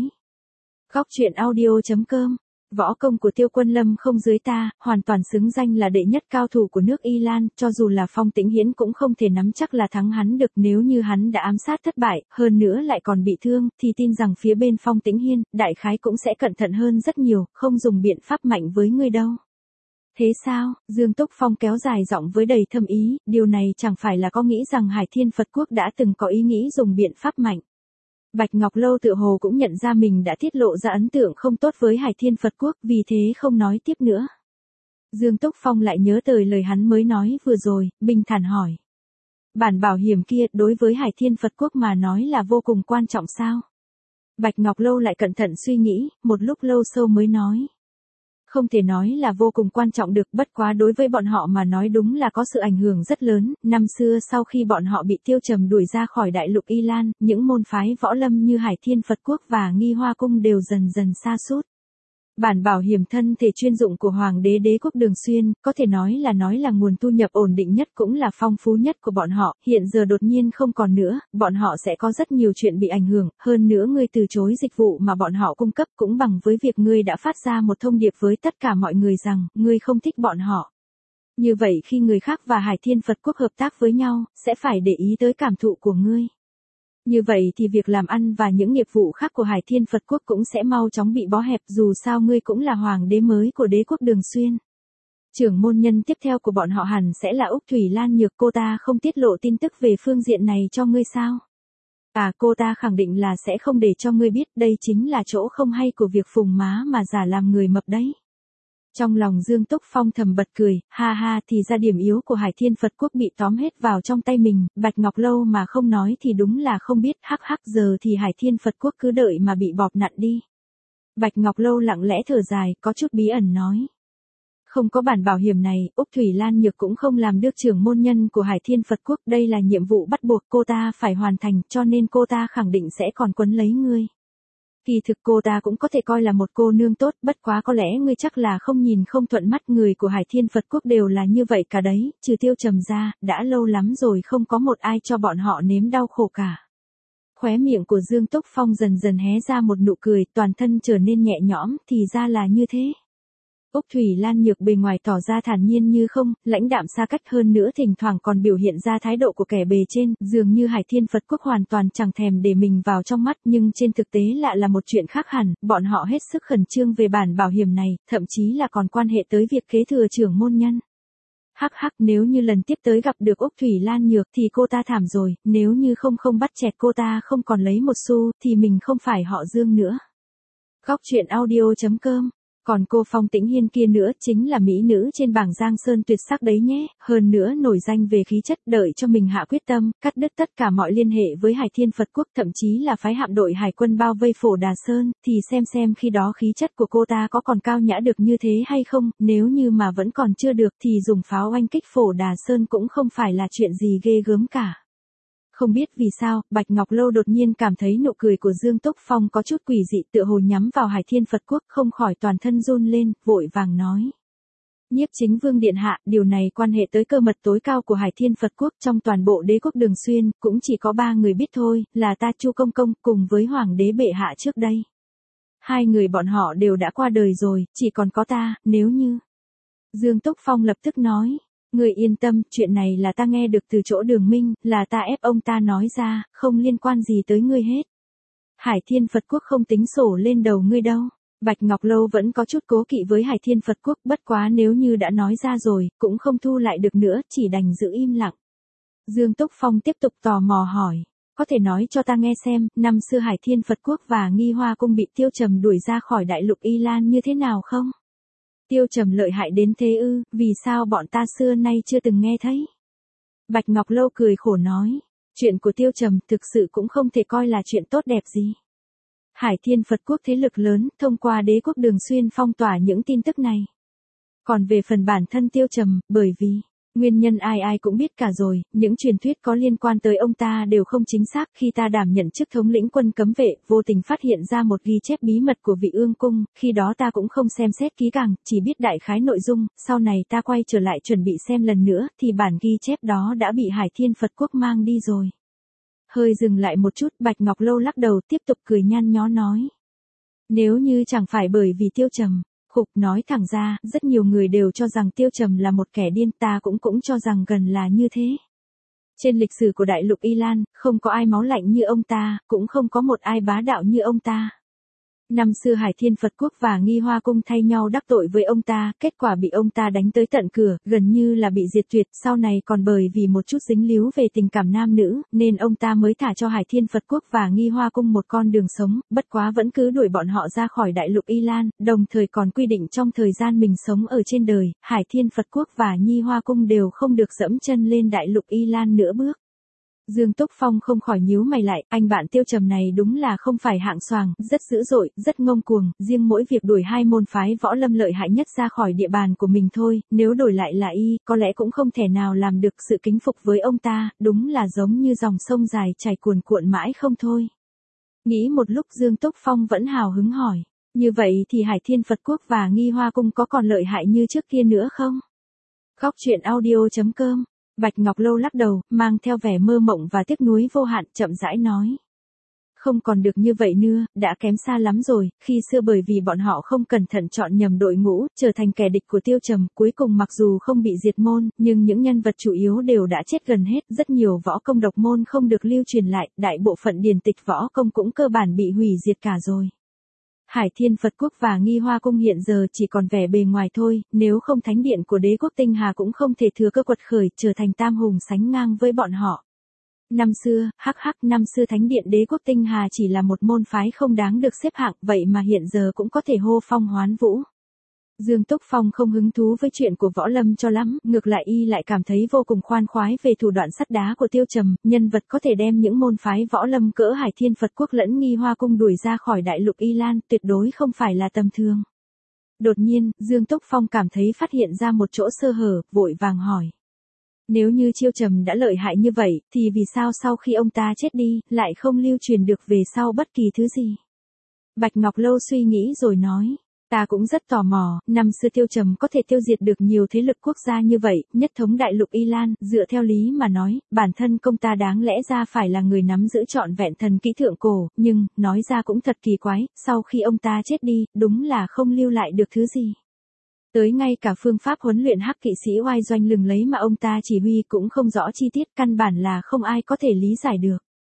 Góc truyện audio chấm com. Võ công của Tiêu Quân Lâm không dưới ta, hoàn toàn xứng danh là đệ nhất cao thủ của nước Y Lan, cho dù là Phong Tĩnh Hiến cũng không thể nắm chắc là thắng hắn được, nếu như hắn đã ám sát thất bại, hơn nữa lại còn bị thương, thì tin rằng phía bên Phong Tĩnh Hiên, đại khái cũng sẽ cẩn thận hơn rất nhiều, không dùng biện pháp mạnh với ngươi đâu. Thế sao? Dương Túc Phong kéo dài giọng với đầy thâm ý, điều này chẳng phải là có nghĩ rằng Hải Thiên Phật Quốc đã từng có ý nghĩ dùng biện pháp mạnh. Bạch Ngọc Lâu tự hồ cũng nhận ra mình đã tiết lộ ra ấn tượng không tốt với Hải Thiên Phật Quốc, vì thế không nói tiếp nữa. Dương Túc Phong lại nhớ tới lời hắn mới nói vừa rồi, bình thản hỏi. Bản bảo hiểm kia đối với Hải Thiên Phật Quốc mà nói là vô cùng quan trọng sao? Bạch Ngọc Lâu lại cẩn thận suy nghĩ, một lúc lâu sâu mới nói. Không thể nói là vô cùng quan trọng được, bất quá đối với bọn họ mà nói đúng là có sự ảnh hưởng rất lớn. Năm xưa sau khi bọn họ bị Tiêu Trầm đuổi ra khỏi đại lục Y Lan, những môn phái võ lâm như Hải Thiên Phật Quốc và Nghi Hoa Cung đều dần dần sa sút. Bản bảo hiểm thân thể chuyên dụng của Hoàng đế Đế quốc Đường Xuyên, có thể nói là nói là nguồn thu nhập ổn định nhất cũng là phong phú nhất của bọn họ, hiện giờ đột nhiên không còn nữa, bọn họ sẽ có rất nhiều chuyện bị ảnh hưởng, hơn nữa ngươi từ chối dịch vụ mà bọn họ cung cấp cũng bằng với việc ngươi đã phát ra một thông điệp với tất cả mọi người rằng, ngươi không thích bọn họ. Như vậy khi người khác và Hải Thiên Phật Quốc hợp tác với nhau, sẽ phải để ý tới cảm thụ của ngươi. Như vậy thì việc làm ăn và những nghiệp vụ khác của Hải Thiên Phật Quốc cũng sẽ mau chóng bị bó hẹp, dù sao ngươi cũng là hoàng đế mới của đế quốc Đường Xuyên. Trưởng môn nhân tiếp theo của bọn họ hẳn sẽ là Úc Thủy Lan Nhược, cô ta không tiết lộ tin tức về phương diện này cho ngươi sao? À, cô ta khẳng định là sẽ không để cho ngươi biết, đây chính là chỗ không hay của việc phùng má mà giả làm người mập đấy. Trong lòng Dương Túc Phong thầm bật cười, ha ha, thì ra điểm yếu của Hải Thiên Phật Quốc bị tóm hết vào trong tay mình, Bạch Ngọc Lâu mà không nói thì đúng là không biết, hắc hắc, giờ thì Hải Thiên Phật Quốc cứ đợi mà bị bọt nặn đi. Bạch Ngọc Lâu lặng lẽ thở dài, có chút bí ẩn nói. Không có bản bảo hiểm này, Úc Thủy Lan Nhược cũng không làm được trưởng môn nhân của Hải Thiên Phật Quốc, đây là nhiệm vụ bắt buộc cô ta phải hoàn thành, cho nên cô ta khẳng định sẽ còn quấn lấy ngươi. Kỳ thực cô ta cũng có thể coi là một cô nương tốt, bất quá có lẽ ngươi chắc là không nhìn không thuận mắt, người của Hải Thiên Phật Quốc đều là như vậy cả đấy, trừ Tiêu Trầm ra, đã lâu lắm rồi không có một ai cho bọn họ nếm đau khổ cả. Khóe miệng của Dương Túc Phong dần dần hé ra một nụ cười, toàn thân trở nên nhẹ nhõm, thì ra là như thế. Úc Thủy Lan Nhược bề ngoài tỏ ra thản nhiên như không, lãnh đạm xa cách, hơn nữa thỉnh thoảng còn biểu hiện ra thái độ của kẻ bề trên, dường như Hải Thiên Phật Quốc hoàn toàn chẳng thèm để mình vào trong mắt, nhưng trên thực tế lạ là một chuyện khác hẳn, bọn họ hết sức khẩn trương về bản bảo hiểm này, thậm chí là còn quan hệ tới việc kế thừa trưởng môn nhân. Hắc hắc, nếu như lần tiếp tới gặp được Úc Thủy Lan Nhược thì cô ta thảm rồi, nếu như không không bắt chẹt cô ta không còn lấy một xu thì mình không phải họ Dương nữa. Góc truyện audio chấm com. Còn cô Phong Tĩnh Hiên kia nữa chính là mỹ nữ trên bảng Giang Sơn tuyệt sắc đấy nhé, hơn nữa nổi danh về khí chất, đợi cho mình hạ quyết tâm, cắt đứt tất cả mọi liên hệ với Hải Thiên Phật Quốc, thậm chí là phái hạm đội hải quân bao vây Phổ Đà Sơn, thì xem xem khi đó khí chất của cô ta có còn cao nhã được như thế hay không, nếu như mà vẫn còn chưa được thì dùng pháo oanh kích Phổ Đà Sơn cũng không phải là chuyện gì ghê gớm cả. Không biết vì sao, Bạch Ngọc Lâu đột nhiên cảm thấy nụ cười của Dương Túc Phong có chút quỷ dị, tựa hồ nhắm vào Hải Thiên Phật Quốc, không khỏi toàn thân run lên, vội vàng nói. Nhiếp Chính Vương điện hạ, điều này quan hệ tới cơ mật tối cao của Hải Thiên Phật Quốc, trong toàn bộ đế quốc Đường Xuyên, cũng chỉ có ba người biết thôi, là ta Chu Công Công, cùng với Hoàng đế bệ hạ trước đây. Hai người bọn họ đều đã qua đời rồi, chỉ còn có ta, nếu như... Dương Túc Phong lập tức nói. Người yên tâm, chuyện này là ta nghe được từ chỗ Đường Minh, là ta ép ông ta nói ra, không liên quan gì tới ngươi hết. Hải Thiên Phật Quốc không tính sổ lên đầu ngươi đâu. Bạch Ngọc Lâu vẫn có chút cố kỵ với Hải Thiên Phật Quốc, bất quá nếu như đã nói ra rồi, cũng không thu lại được nữa, chỉ đành giữ im lặng. Dương Túc Phong tiếp tục tò mò hỏi, có thể nói cho ta nghe xem, năm xưa Hải Thiên Phật Quốc và Nghi Hoa Cung bị Tiêu Trầm đuổi ra khỏi đại lục Y Lan như thế nào không? Tiêu Trầm lợi hại đến thế ư, vì sao bọn ta xưa nay chưa từng nghe thấy? Bạch Ngọc Lâu cười khổ nói, chuyện của Tiêu Trầm thực sự cũng không thể coi là chuyện tốt đẹp gì. Hải Thiên Phật Quốc thế lực lớn, thông qua đế quốc Đường Xuyên phong tỏa những tin tức này. Còn về phần bản thân Tiêu Trầm, bởi vì, nguyên nhân ai ai cũng biết cả rồi, những truyền thuyết có liên quan tới ông ta đều không chính xác. Khi ta đảm nhận chức thống lĩnh quân cấm vệ, vô tình phát hiện ra một ghi chép bí mật của vị ương cung, khi đó ta cũng không xem xét kỹ càng, chỉ biết đại khái nội dung, sau này ta quay trở lại chuẩn bị xem lần nữa, thì bản ghi chép đó đã bị Hải Thiên Phật Quốc mang đi rồi. Hơi dừng lại một chút, Bạch Ngọc Lâu lắc đầu tiếp tục cười nhăn nhó nói. Nếu như chẳng phải bởi vì Tiêu Trầm, khục, nói thẳng ra, rất nhiều người đều cho rằng Tiêu Trầm là một kẻ điên, ta cũng cũng cho rằng gần là như thế. Trên lịch sử của đại lục Y Lan, không có ai máu lạnh như ông ta, cũng không có một ai bá đạo như ông ta. Năm xưa Hải Thiên Phật Quốc và Nghi Hoa Cung thay nhau đắc tội với ông ta, kết quả bị ông ta đánh tới tận cửa, gần như là bị diệt tuyệt, sau này còn bởi vì một chút dính líu về tình cảm nam nữ, nên ông ta mới thả cho Hải Thiên Phật Quốc và Nghi Hoa Cung một con đường sống, bất quá vẫn cứ đuổi bọn họ ra khỏi đại lục Y Lan, đồng thời còn quy định trong thời gian mình sống ở trên đời, Hải Thiên Phật Quốc và Nghi Hoa Cung đều không được dẫm chân lên đại lục Y Lan nữa bước. Dương Túc Phong không khỏi nhíu mày lại, anh bạn Tiêu Trầm này đúng là không phải hạng xoàng, rất dữ dội, rất ngông cuồng, riêng mỗi việc đuổi hai môn phái võ lâm lợi hại nhất ra khỏi địa bàn của mình thôi, nếu đổi lại là y, có lẽ cũng không thể nào làm được sự kính phục với ông ta, đúng là giống như dòng sông dài chảy cuồn cuộn mãi không thôi. Nghĩ một lúc Dương Túc Phong vẫn hào hứng hỏi, như vậy thì Hải Thiên Phật Quốc và Nghi Hoa Cung có còn lợi hại như trước kia nữa không? Góc truyện audio chấm com. Bạch Ngọc Lâu lắc đầu, mang theo vẻ mơ mộng và tiếc nuối vô hạn, chậm rãi nói. Không còn được như vậy nữa, đã kém xa lắm rồi, khi xưa bởi vì bọn họ không cẩn thận chọn nhầm đội ngũ, trở thành kẻ địch của Tiêu Trầm, cuối cùng mặc dù không bị diệt môn, nhưng những nhân vật chủ yếu đều đã chết gần hết, rất nhiều võ công độc môn không được lưu truyền lại, đại bộ phận điển tịch võ công cũng cơ bản bị hủy diệt cả rồi. Hải Thiên Phật Quốc và Nghi Hoa Cung hiện giờ chỉ còn vẻ bề ngoài thôi, nếu không thánh điện của đế quốc Tinh Hà cũng không thể thừa cơ quật khởi, trở thành tam hùng sánh ngang với bọn họ. Năm xưa, hắc hắc, năm xưa thánh điện đế quốc Tinh Hà chỉ là một môn phái không đáng được xếp hạng, vậy mà hiện giờ cũng có thể hô phong hoán vũ. Dương Túc Phong không hứng thú với chuyện của võ lâm cho lắm, ngược lại y lại cảm thấy vô cùng khoan khoái về thủ đoạn sắt đá của Tiêu Trầm, nhân vật có thể đem những môn phái võ lâm cỡ Hải Thiên Phật Quốc lẫn Nghi Hoa Cung đuổi ra khỏi đại lục Y Lan, tuyệt đối không phải là tầm thường. Đột nhiên, Dương Túc Phong cảm thấy phát hiện ra một chỗ sơ hở, vội vàng hỏi. Nếu như Tiêu Trầm đã lợi hại như vậy, thì vì sao sau khi ông ta chết đi, lại không lưu truyền được về sau bất kỳ thứ gì? Bạch Ngọc Lâu suy nghĩ rồi nói. Ta cũng rất tò mò, năm xưa Tiêu Trầm có thể tiêu diệt được nhiều thế lực quốc gia như vậy, nhất thống đại lục Y Lan, dựa theo lý mà nói, bản thân công ta đáng lẽ ra phải là người nắm giữ trọn vẹn thần kỹ thượng cổ, nhưng, nói ra cũng thật kỳ quái, sau khi ông ta chết đi, đúng là không lưu lại được thứ gì. Tới ngay cả phương pháp huấn luyện hắc kỵ sĩ oai doanh lừng lấy mà ông ta chỉ huy cũng không rõ chi tiết, căn bản là không ai có thể lý giải được.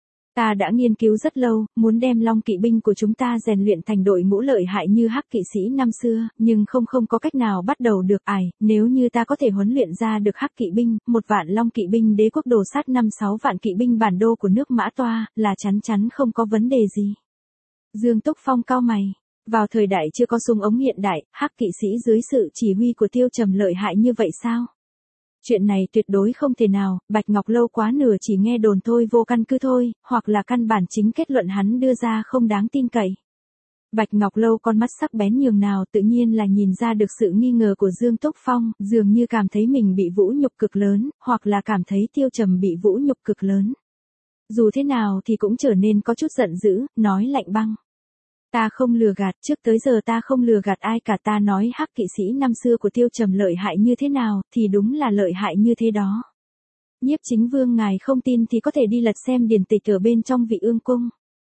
Ta đã nghiên cứu rất lâu, muốn đem Long kỵ binh của chúng ta rèn luyện thành đội ngũ lợi hại như hắc kỵ sĩ năm xưa, nhưng không không có cách nào bắt đầu được. Ải, nếu như ta có thể huấn luyện ra được hắc kỵ binh, một vạn Long kỵ binh đế quốc đồ sát năm sáu vạn kỵ binh bản đô của nước Mã Toa, là chắn chắn không có vấn đề gì. Dương Túc Phong cau mày. Vào thời đại chưa có súng ống hiện đại, hắc kỵ sĩ dưới sự chỉ huy của Tiêu Trầm lợi hại như vậy sao? Chuyện này tuyệt đối không thể nào, Bạch Ngọc Lâu quá nửa chỉ nghe đồn thôi, vô căn cứ thôi, hoặc là căn bản chính kết luận hắn đưa ra không đáng tin cậy. Bạch Ngọc Lâu con mắt sắc bén nhường nào tự nhiên là nhìn ra được sự nghi ngờ của Dương Túc Phong, dường như cảm thấy mình bị vũ nhục cực lớn, hoặc là cảm thấy Tiêu Trầm bị vũ nhục cực lớn. Dù thế nào thì cũng trở nên có chút giận dữ, nói lạnh băng. Ta không lừa gạt, trước tới giờ ta không lừa gạt ai cả, ta nói hắc kỵ sĩ năm xưa của Tiêu Trầm lợi hại như thế nào, thì đúng là lợi hại như thế đó. Nhiếp Chính Vương ngài không tin thì có thể đi lật xem điển tịch ở bên trong Vị Ương Cung.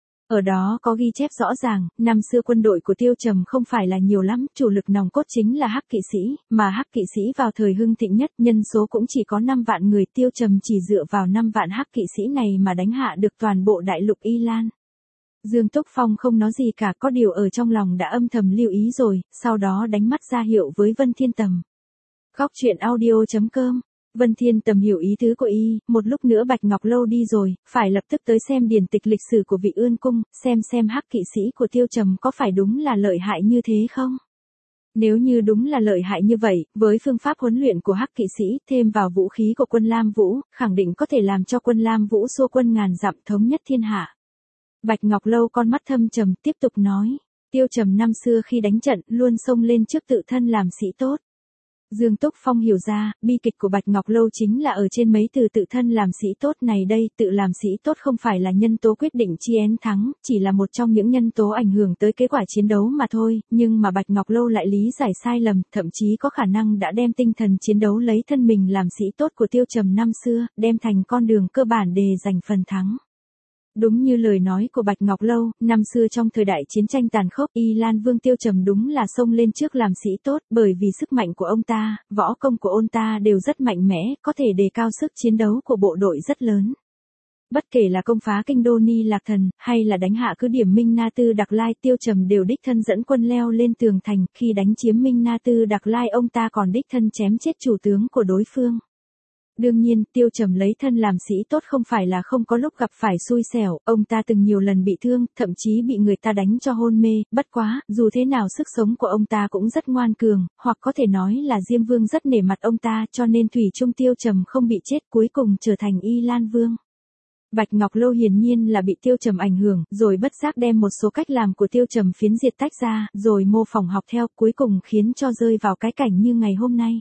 Ở đó có ghi chép rõ ràng, năm xưa quân đội của Tiêu Trầm không phải là nhiều lắm, chủ lực nòng cốt chính là hắc kỵ sĩ, mà hắc kỵ sĩ vào thời hưng thịnh nhất, nhân số cũng chỉ có năm vạn người, Tiêu Trầm chỉ dựa vào năm vạn hắc kỵ sĩ này mà đánh hạ được toàn bộ đại lục Y Lan. Dương Túc Phong không nói gì cả, có điều ở trong lòng đã âm thầm lưu ý rồi, sau đó đánh mắt ra hiệu với Vân Thiên Tầm. Góc truyện audio chấm com. Vân Thiên Tầm hiểu ý tứ của y, một lúc nữa Bạch Ngọc Lâu đi rồi, phải lập tức tới xem điển tịch lịch sử của Vị Ương Cung, xem xem hắc kỵ sĩ của Tiêu Trầm có phải đúng là lợi hại như thế không? Nếu như đúng là lợi hại như vậy, với phương pháp huấn luyện của hắc kỵ sĩ, thêm vào vũ khí của quân Lam Vũ, khẳng định có thể làm cho quân Lam Vũ xua quân ngàn dặm thống nhất thiên hạ. Bạch Ngọc Lâu con mắt thâm trầm tiếp tục nói, Tiêu Trầm năm xưa khi đánh trận luôn xông lên trước tự thân làm sĩ tốt. Dương Túc Phong hiểu ra, bi kịch của Bạch Ngọc Lâu chính là ở trên mấy từ tự thân làm sĩ tốt này đây, tự làm sĩ tốt không phải là nhân tố quyết định chiến thắng, chỉ là một trong những nhân tố ảnh hưởng tới kết quả chiến đấu mà thôi, nhưng mà Bạch Ngọc Lâu lại lý giải sai lầm, thậm chí có khả năng đã đem tinh thần chiến đấu lấy thân mình làm sĩ tốt của Tiêu Trầm năm xưa, đem thành con đường cơ bản để giành phần thắng. Đúng như lời nói của Bạch Ngọc Lâu, năm xưa trong thời đại chiến tranh tàn khốc, Y Lan Vương Tiêu Trầm đúng là xông lên trước làm sĩ tốt, bởi vì sức mạnh của ông ta, võ công của ông ta đều rất mạnh mẽ, có thể đề cao sức chiến đấu của bộ đội rất lớn. Bất kể là công phá kinh đô Ni Lạc Thần, hay là đánh hạ cứ điểm Minh Na Tư Đặc Lai, Tiêu Trầm đều đích thân dẫn quân leo lên tường thành, khi đánh chiếm Minh Na Tư Đặc Lai ông ta còn đích thân chém chết chủ tướng của đối phương. Đương nhiên, Tiêu Trầm lấy thân làm sĩ tốt không phải là không có lúc gặp phải xui xẻo, ông ta từng nhiều lần bị thương, thậm chí bị người ta đánh cho hôn mê, bất quá, dù thế nào sức sống của ông ta cũng rất ngoan cường, hoặc có thể nói là Diêm Vương rất nể mặt ông ta, cho nên thủy chung Tiêu Trầm không bị chết, cuối cùng trở thành Y Lan Vương. Bạch Ngọc Lâu hiển nhiên là bị Tiêu Trầm ảnh hưởng, rồi bất giác đem một số cách làm của Tiêu Trầm phiến diệt tách ra, rồi mô phỏng học theo, cuối cùng khiến cho rơi vào cái cảnh như ngày hôm nay.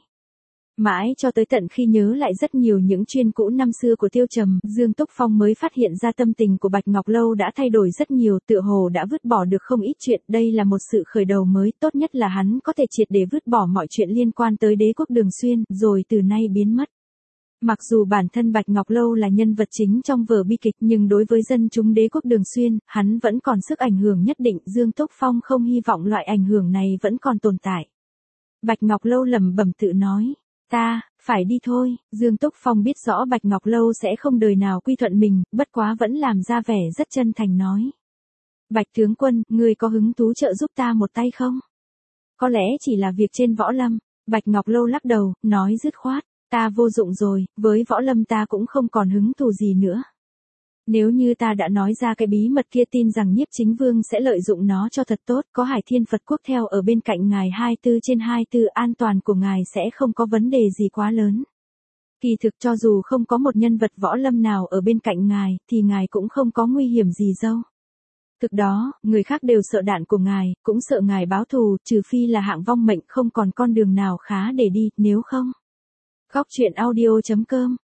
Mãi cho tới tận khi nhớ lại rất nhiều những chuyên cũ năm xưa của Tiêu Trầm, Dương Túc Phong mới phát hiện ra tâm tình của Bạch Ngọc Lâu đã thay đổi rất nhiều, tựa hồ đã vứt bỏ được không ít chuyện, đây là một sự khởi đầu mới, tốt nhất là hắn có thể triệt để vứt bỏ mọi chuyện liên quan tới đế quốc Đường Xuyên, rồi từ nay biến mất. Mặc dù bản thân Bạch Ngọc Lâu là nhân vật chính trong vở bi kịch, nhưng đối với dân chúng đế quốc Đường Xuyên, hắn vẫn còn sức ảnh hưởng nhất định, Dương Túc Phong không hy vọng loại ảnh hưởng này vẫn còn tồn tại. Bạch Ngọc Lâu lẩm bẩm tự nói. Ta, phải đi thôi, Dương Túc Phong biết rõ Bạch Ngọc Lâu sẽ không đời nào quy thuận mình, bất quá vẫn làm ra vẻ rất chân thành nói. Bạch tướng quân, người có hứng thú trợ giúp ta một tay không? Có lẽ chỉ là việc trên võ lâm. Bạch Ngọc Lâu lắc đầu, nói dứt khoát, ta vô dụng rồi, với võ lâm ta cũng không còn hứng thú gì nữa. Nếu như ta đã nói ra cái bí mật kia, tin rằng Nhiếp Chính Vương sẽ lợi dụng nó cho thật tốt, có Hải Thiên Phật Quốc theo ở bên cạnh ngài hai mươi bốn trên hai mươi bốn, an toàn của ngài sẽ không có vấn đề gì quá lớn. Kỳ thực cho dù không có một nhân vật võ lâm nào ở bên cạnh ngài, thì ngài cũng không có nguy hiểm gì đâu. Thực đó, người khác đều sợ đạn của ngài, cũng sợ ngài báo thù, trừ phi là hạng vong mệnh không còn con đường nào khá để đi, nếu không. Góc truyện audio chấm com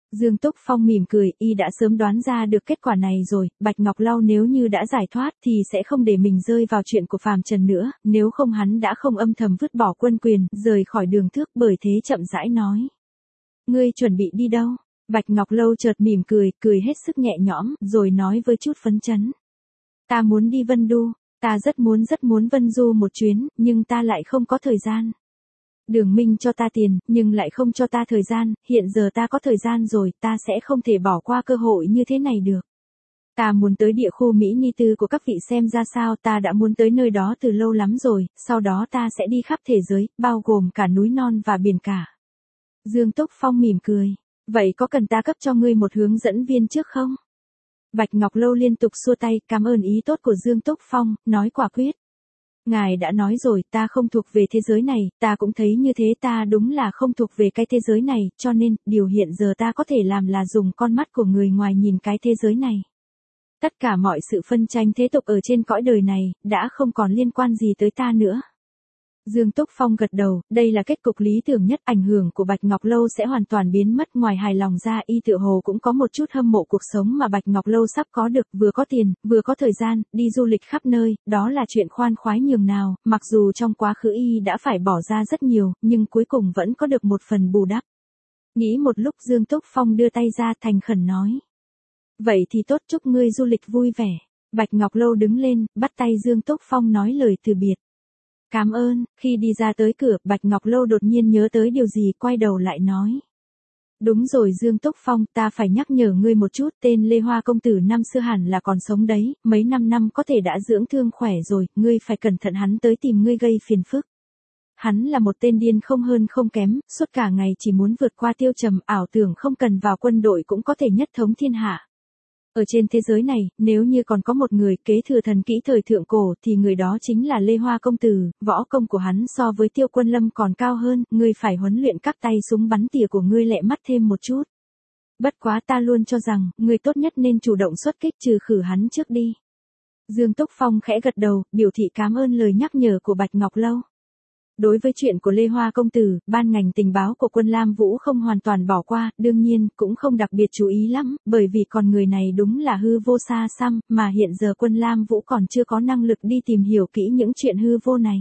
Dương Túc Phong mỉm cười, y đã sớm đoán ra được kết quả này rồi, Bạch Ngọc Lâu nếu như đã giải thoát thì sẽ không để mình rơi vào chuyện của phàm trần nữa, nếu không hắn đã không âm thầm vứt bỏ quân quyền, rời khỏi đường thước, bởi thế chậm rãi nói. Ngươi chuẩn bị đi đâu? Bạch Ngọc Lâu chợt mỉm cười, cười hết sức nhẹ nhõm, rồi nói với chút phấn chấn. Ta muốn đi Vân Du, ta rất muốn rất muốn Vân Du một chuyến, nhưng ta lại không có thời gian. Đường Minh cho ta tiền, nhưng lại không cho ta thời gian, hiện giờ ta có thời gian rồi, ta sẽ không thể bỏ qua cơ hội như thế này được. Ta muốn tới địa khu Mỹ Ni Tư của các vị xem ra sao, ta đã muốn tới nơi đó từ lâu lắm rồi, sau đó ta sẽ đi khắp thế giới, bao gồm cả núi non và biển cả. Dương Túc Phong mỉm cười, vậy có cần ta cấp cho ngươi một hướng dẫn viên trước không? Bạch Ngọc Lâu liên tục xua tay, cảm ơn ý tốt của Dương Túc Phong, nói quả quyết. Ngài đã nói rồi, ta không thuộc về thế giới này, ta cũng thấy như thế, ta đúng là không thuộc về cái thế giới này, cho nên, điều hiện giờ ta có thể làm là dùng con mắt của người ngoài nhìn cái thế giới này. Tất cả mọi sự phân tranh thế tục ở trên cõi đời này, đã không còn liên quan gì tới ta nữa. Dương Túc Phong gật đầu, đây là kết cục lý tưởng nhất, ảnh hưởng của Bạch Ngọc Lâu sẽ hoàn toàn biến mất, ngoài hài lòng ra y tựa hồ cũng có một chút hâm mộ cuộc sống mà Bạch Ngọc Lâu sắp có được, vừa có tiền, vừa có thời gian, đi du lịch khắp nơi, đó là chuyện khoan khoái nhường nào, mặc dù trong quá khứ y đã phải bỏ ra rất nhiều, nhưng cuối cùng vẫn có được một phần bù đắp. Nghĩ một lúc Dương Túc Phong đưa tay ra thành khẩn nói. Vậy thì tốt, chúc ngươi du lịch vui vẻ. Bạch Ngọc Lâu đứng lên, bắt tay Dương Túc Phong nói lời từ biệt. Cảm ơn, khi đi ra tới cửa, Bạch Ngọc Lâu đột nhiên nhớ tới điều gì, quay đầu lại nói. Đúng rồi Dương Túc Phong, ta phải nhắc nhở ngươi một chút, tên Lê Hoa công tử năm xưa hẳn là còn sống đấy, mấy năm năm có thể đã dưỡng thương khỏe rồi, ngươi phải cẩn thận hắn tới tìm ngươi gây phiền phức. Hắn là một tên điên không hơn không kém, suốt cả ngày chỉ muốn vượt qua Tiêu Trầm, ảo tưởng không cần vào quân đội cũng có thể nhất thống thiên hạ. Ở trên thế giới này, nếu như còn có một người kế thừa thần kỹ thời thượng cổ thì người đó chính là Lê Hoa công tử, võ công của hắn so với Tiêu Quân Lâm còn cao hơn, ngươi phải huấn luyện các tay súng bắn tỉa của ngươi lẹ mắt thêm một chút. Bất quá ta luôn cho rằng, ngươi tốt nhất nên chủ động xuất kích trừ khử hắn trước đi. Dương Túc Phong khẽ gật đầu, biểu thị cảm ơn lời nhắc nhở của Bạch Ngọc Lâu. Đối với chuyện của Lê Hoa công tử, ban ngành tình báo của quân Lam Vũ không hoàn toàn bỏ qua, đương nhiên, cũng không đặc biệt chú ý lắm, bởi vì con người này đúng là hư vô xa xăm, mà hiện giờ quân Lam Vũ còn chưa có năng lực đi tìm hiểu kỹ những chuyện hư vô này.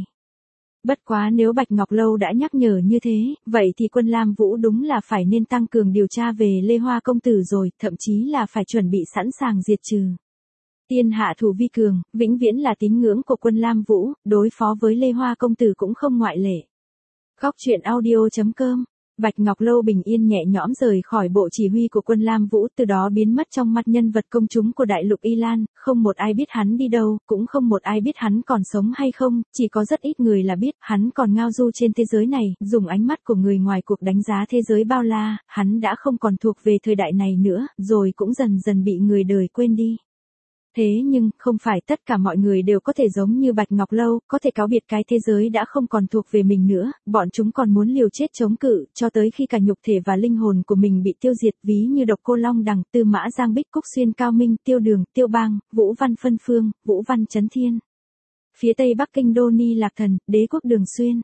Bất quá nếu Bạch Ngọc Lâu đã nhắc nhở như thế, vậy thì quân Lam Vũ đúng là phải nên tăng cường điều tra về Lê Hoa công tử rồi, thậm chí là phải chuẩn bị sẵn sàng diệt trừ. Tiên hạ thủ vi cường, vĩnh viễn là tín ngưỡng của quân Lam Vũ, đối phó với Lê Hoa công tử cũng không ngoại lệ. Góc truyện audio chấm com, Bạch Ngọc Lâu bình yên nhẹ nhõm rời khỏi bộ chỉ huy của quân Lam Vũ, từ đó biến mất trong mắt nhân vật công chúng của đại lục Y Lan, không một ai biết hắn đi đâu, cũng không một ai biết hắn còn sống hay không, chỉ có rất ít người là biết, hắn còn ngao du trên thế giới này, dùng ánh mắt của người ngoài cuộc đánh giá thế giới bao la, hắn đã không còn thuộc về thời đại này nữa, rồi cũng dần dần bị người đời quên đi. Thế nhưng, không phải tất cả mọi người đều có thể giống như Bạch Ngọc Lâu, có thể cáo biệt cái thế giới đã không còn thuộc về mình nữa, bọn chúng còn muốn liều chết chống cự, cho tới khi cả nhục thể và linh hồn của mình bị tiêu diệt, ví như Độc Cô Long Đằng, Tư Mã Giang Bích, Cúc Xuyên Cao Minh, Tiêu Đường, Tiêu Bang, Vũ Văn Phân Phương, Vũ Văn Chấn Thiên. Phía tây bắc kinh đô Ni Lạc Thần, Đế quốc Đường Xuyên.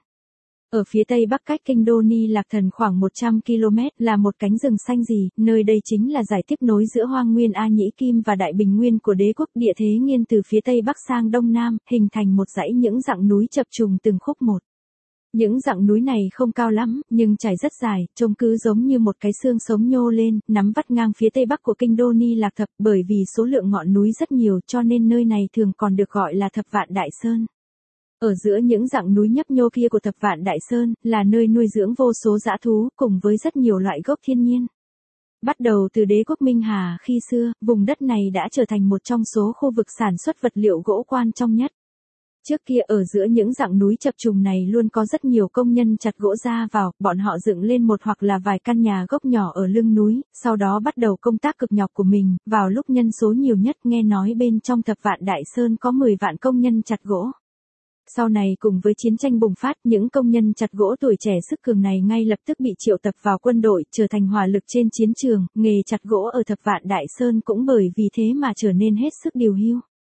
Ở phía tây bắc cách kinh đô Ni Lạc Thần khoảng một trăm ki lô mét là một cánh rừng xanh gì, nơi đây chính là giải tiếp nối giữa Hoang Nguyên A Nhĩ Kim và Đại Bình Nguyên của đế quốc, địa thế nghiêng từ phía tây bắc sang đông nam, hình thành một dãy những dặng núi chập trùng từng khúc một. Những dặng núi này không cao lắm, nhưng trải rất dài, trông cứ giống như một cái xương sống nhô lên, nắm vắt ngang phía tây bắc của kinh đô Ni Lạc Thập, bởi vì số lượng ngọn núi rất nhiều cho nên nơi này thường còn được gọi là Thập Vạn Đại Sơn. Ở giữa những dặng núi nhấp nhô kia của Thập Vạn Đại Sơn, là nơi nuôi dưỡng vô số dã thú, cùng với rất nhiều loại gốc thiên nhiên. Bắt đầu từ đế quốc Minh Hà khi xưa, vùng đất này đã trở thành một trong số khu vực sản xuất vật liệu gỗ quan trọng nhất. Trước kia ở giữa những dặng núi chập trùng này luôn có rất nhiều công nhân chặt gỗ ra vào, bọn họ dựng lên một hoặc là vài căn nhà gốc nhỏ ở lưng núi, sau đó bắt đầu công tác cực nhọc của mình, vào lúc nhân số nhiều nhất nghe nói bên trong Thập Vạn Đại Sơn có mười vạn công nhân chặt gỗ. Sau này cùng với chiến tranh bùng phát, những công nhân chặt gỗ tuổi trẻ sức cường này ngay lập tức bị triệu tập vào quân đội, trở thành hỏa lực trên chiến trường, nghề chặt gỗ ở Thập Vạn Đại Sơn cũng bởi vì thế mà trở nên hết sức điều hiu.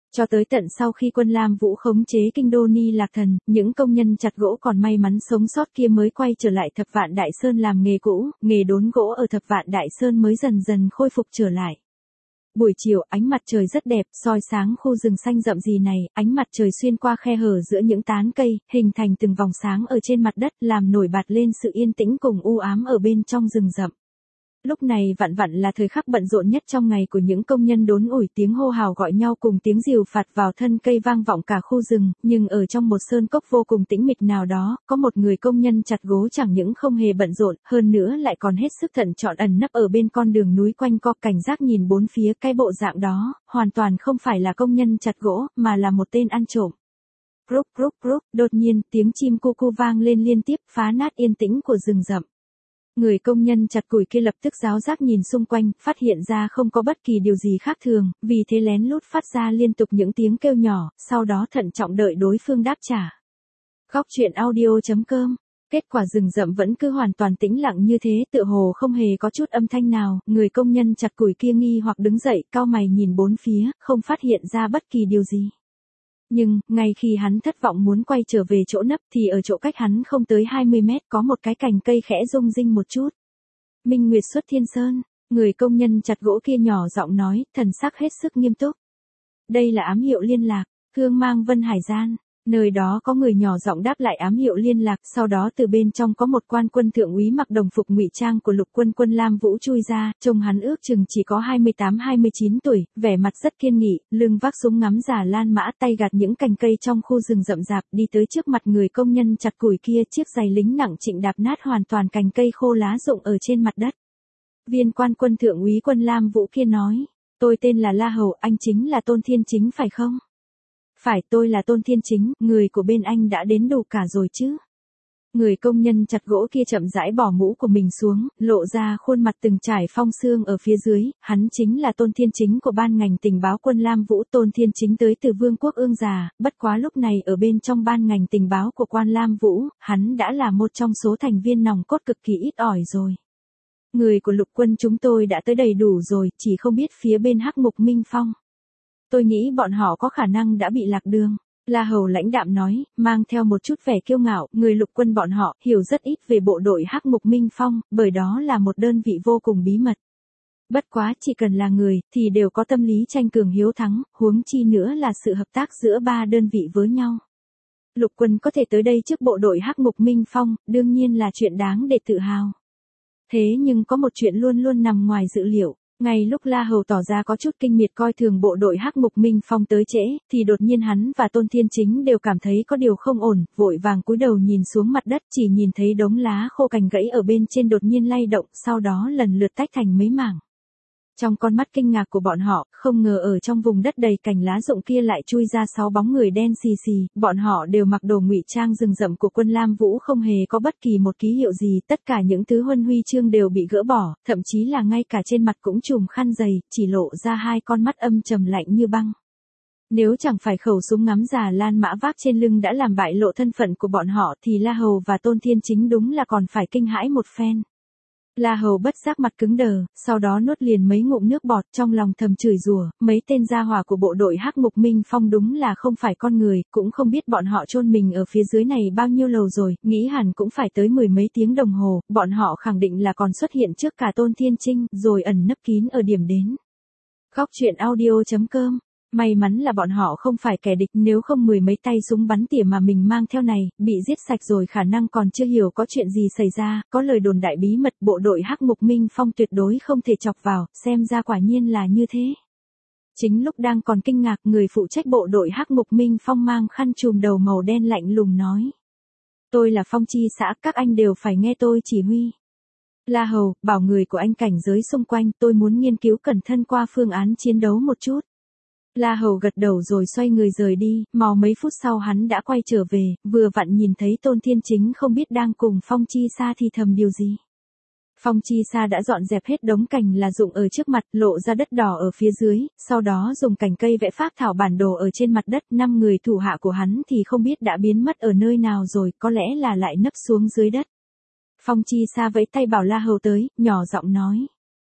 Cho tới tận sau khi quân Lam Vũ khống chế kinh đô Ni Lạc Thần, những công nhân chặt gỗ còn may mắn sống sót kia mới quay trở lại Thập Vạn Đại Sơn làm nghề cũ, nghề đốn gỗ ở Thập Vạn Đại Sơn mới dần dần khôi phục trở lại. Buổi chiều ánh mặt trời rất đẹp, soi sáng khu rừng xanh rậm rì này, ánh mặt trời xuyên qua khe hở giữa những tán cây, hình thành từng vòng sáng ở trên mặt đất, làm nổi bật lên sự yên tĩnh cùng u ám ở bên trong rừng rậm. Lúc này vạn vạn là thời khắc bận rộn nhất trong ngày của những công nhân đốn ủi, tiếng hô hào gọi nhau cùng tiếng rìu phạt vào thân cây vang vọng cả khu rừng, nhưng ở trong một sơn cốc vô cùng tĩnh mịch nào đó, có một người công nhân chặt gỗ chẳng những không hề bận rộn, hơn nữa lại còn hết sức thận trọng ẩn nấp ở bên con đường núi quanh co, cảnh giác nhìn bốn phía. Cái bộ dạng đó, hoàn toàn không phải là công nhân chặt gỗ, mà là một tên ăn trộm. Rúc rúc rúc, đột nhiên, tiếng chim cu cu vang lên liên tiếp, phá nát yên tĩnh của rừng rậm. Người công nhân chặt củi kia lập tức ráo rác nhìn xung quanh, phát hiện ra không có bất kỳ điều gì khác thường, vì thế lén lút phát ra liên tục những tiếng kêu nhỏ, sau đó thận trọng đợi đối phương đáp trả. Góc truyện audio chấm com. Kết quả rừng rậm vẫn cứ hoàn toàn tĩnh lặng như thế, tựa hồ không hề có chút âm thanh nào. Người công nhân chặt củi kia nghi hoặc đứng dậy, cau mày nhìn bốn phía, không phát hiện ra bất kỳ điều gì. Nhưng, ngay khi hắn thất vọng muốn quay trở về chỗ nấp thì ở chỗ cách hắn không tới hai mươi mét có một cái cành cây khẽ rung rinh một chút. Minh Nguyệt xuất thiên sơn, người công nhân chặt gỗ kia nhỏ giọng nói, thần sắc hết sức nghiêm túc. Đây là ám hiệu liên lạc, Hương Mang Vân Hải Gian. Nơi đó có người nhỏ giọng đáp lại ám hiệu liên lạc, sau đó từ bên trong có một quan quân thượng úy mặc đồng phục ngụy trang của lục quân quân Lam Vũ chui ra, trông hắn ước chừng chỉ có hai mươi tám hai mươi chín tuổi, vẻ mặt rất kiên nghị, lưng vác súng ngắm giả lan mã, tay gạt những cành cây trong khu rừng rậm rạp, đi tới trước mặt người công nhân chặt củi kia, chiếc giày lính nặng trịnh đạp nát hoàn toàn cành cây khô lá rụng ở trên mặt đất. Viên quan quân thượng úy quân Lam Vũ kia nói, tôi tên là La Hầu, anh chính là Tôn Thiên Chính phải không? Phải, tôi là Tôn Thiên Chính, người của bên anh đã đến đủ cả rồi chứ? Người công nhân chặt gỗ kia chậm rãi bỏ mũ của mình xuống, lộ ra khuôn mặt từng trải phong sương ở phía dưới, hắn chính là Tôn Thiên Chính của ban ngành tình báo quân Lam Vũ. Tôn Thiên Chính tới từ Vương quốc Ương Già, bất quá lúc này ở bên trong ban ngành tình báo của quan Lam Vũ, hắn đã là một trong số thành viên nòng cốt cực kỳ ít ỏi rồi. Người của lục quân chúng tôi đã tới đầy đủ rồi, chỉ không biết phía bên Hắc Ngục Minh Phong. Tôi nghĩ bọn họ có khả năng đã bị lạc đường. La Hầu lãnh đạm nói, mang theo một chút vẻ kiêu ngạo, người lục quân bọn họ hiểu rất ít về bộ đội Hắc Ngục Minh Phong, bởi đó là một đơn vị vô cùng bí mật. Bất quá chỉ cần là người, thì đều có tâm lý tranh cường hiếu thắng, huống chi nữa là sự hợp tác giữa ba đơn vị với nhau. Lục quân có thể tới đây trước bộ đội Hắc Ngục Minh Phong, đương nhiên là chuyện đáng để tự hào. Thế nhưng có một chuyện luôn luôn nằm ngoài dự liệu. Ngay lúc La Hầu tỏ ra có chút kinh miệt coi thường bộ đội Hắc Ngục Minh Phong tới trễ, thì đột nhiên hắn và Tôn Thiên Chính đều cảm thấy có điều không ổn, vội vàng cúi đầu nhìn xuống mặt đất, chỉ nhìn thấy đống lá khô cành gãy ở bên trên đột nhiên lay động, sau đó lần lượt tách thành mấy mảng. Trong con mắt kinh ngạc của bọn họ, không ngờ ở trong vùng đất đầy cành lá rụng kia lại chui ra sáu bóng người đen xì xì, bọn họ đều mặc đồ ngụy trang rừng rậm của quân Lam Vũ, không hề có bất kỳ một ký hiệu gì, tất cả những thứ huân huy chương đều bị gỡ bỏ, thậm chí là ngay cả trên mặt cũng trùm khăn dày, chỉ lộ ra hai con mắt âm trầm lạnh như băng. Nếu chẳng phải khẩu súng ngắm già lan mã vác trên lưng đã làm bại lộ thân phận của bọn họ thì La Hầu và Tôn Thiên Chính đúng là còn phải kinh hãi một phen. La Hầu bất giác mặt cứng đờ, sau đó nuốt liền mấy ngụm nước bọt, trong lòng thầm chửi rủa, mấy tên gia hỏa của bộ đội Hắc Ngục Minh Phong đúng là không phải con người, cũng không biết bọn họ chôn mình ở phía dưới này bao nhiêu lầu rồi, nghĩ hẳn cũng phải tới mười mấy tiếng đồng hồ, bọn họ khẳng định là còn xuất hiện trước cả Tôn Thiên Trinh, rồi ẩn nấp kín ở điểm đến. Góc truyện audio chấm com. May mắn là bọn họ không phải kẻ địch, nếu không mười mấy tay súng bắn tỉa mà mình mang theo này, bị giết sạch rồi khả năng còn chưa hiểu có chuyện gì xảy ra, có lời đồn đại bí mật bộ đội Hắc Ngục Minh Phong tuyệt đối không thể chọc vào, xem ra quả nhiên là như thế. Chính lúc đang còn kinh ngạc, người phụ trách bộ đội Hắc Ngục Minh Phong mang khăn trùm đầu màu đen lạnh lùng nói. Tôi là Phong Chi xã, các anh đều phải nghe tôi chỉ huy. La Hầu, bảo người của anh cảnh giới xung quanh, tôi muốn nghiên cứu cẩn thận qua phương án chiến đấu một chút. La Hầu gật đầu rồi xoay người rời đi, mau mấy phút sau hắn đã quay trở về, vừa vặn nhìn thấy Tôn Thiên Chính không biết đang cùng Phong Chi Sa thì thầm điều gì. Phong Chi Sa đã dọn dẹp hết đống cành là rụng ở trước mặt, lộ ra đất đỏ ở phía dưới, sau đó dùng cành cây vẽ phác thảo bản đồ ở trên mặt đất, năm người thủ hạ của hắn thì không biết đã biến mất ở nơi nào rồi, có lẽ là lại nấp xuống dưới đất. Phong Chi Sa vẫy tay bảo La Hầu tới, nhỏ giọng nói.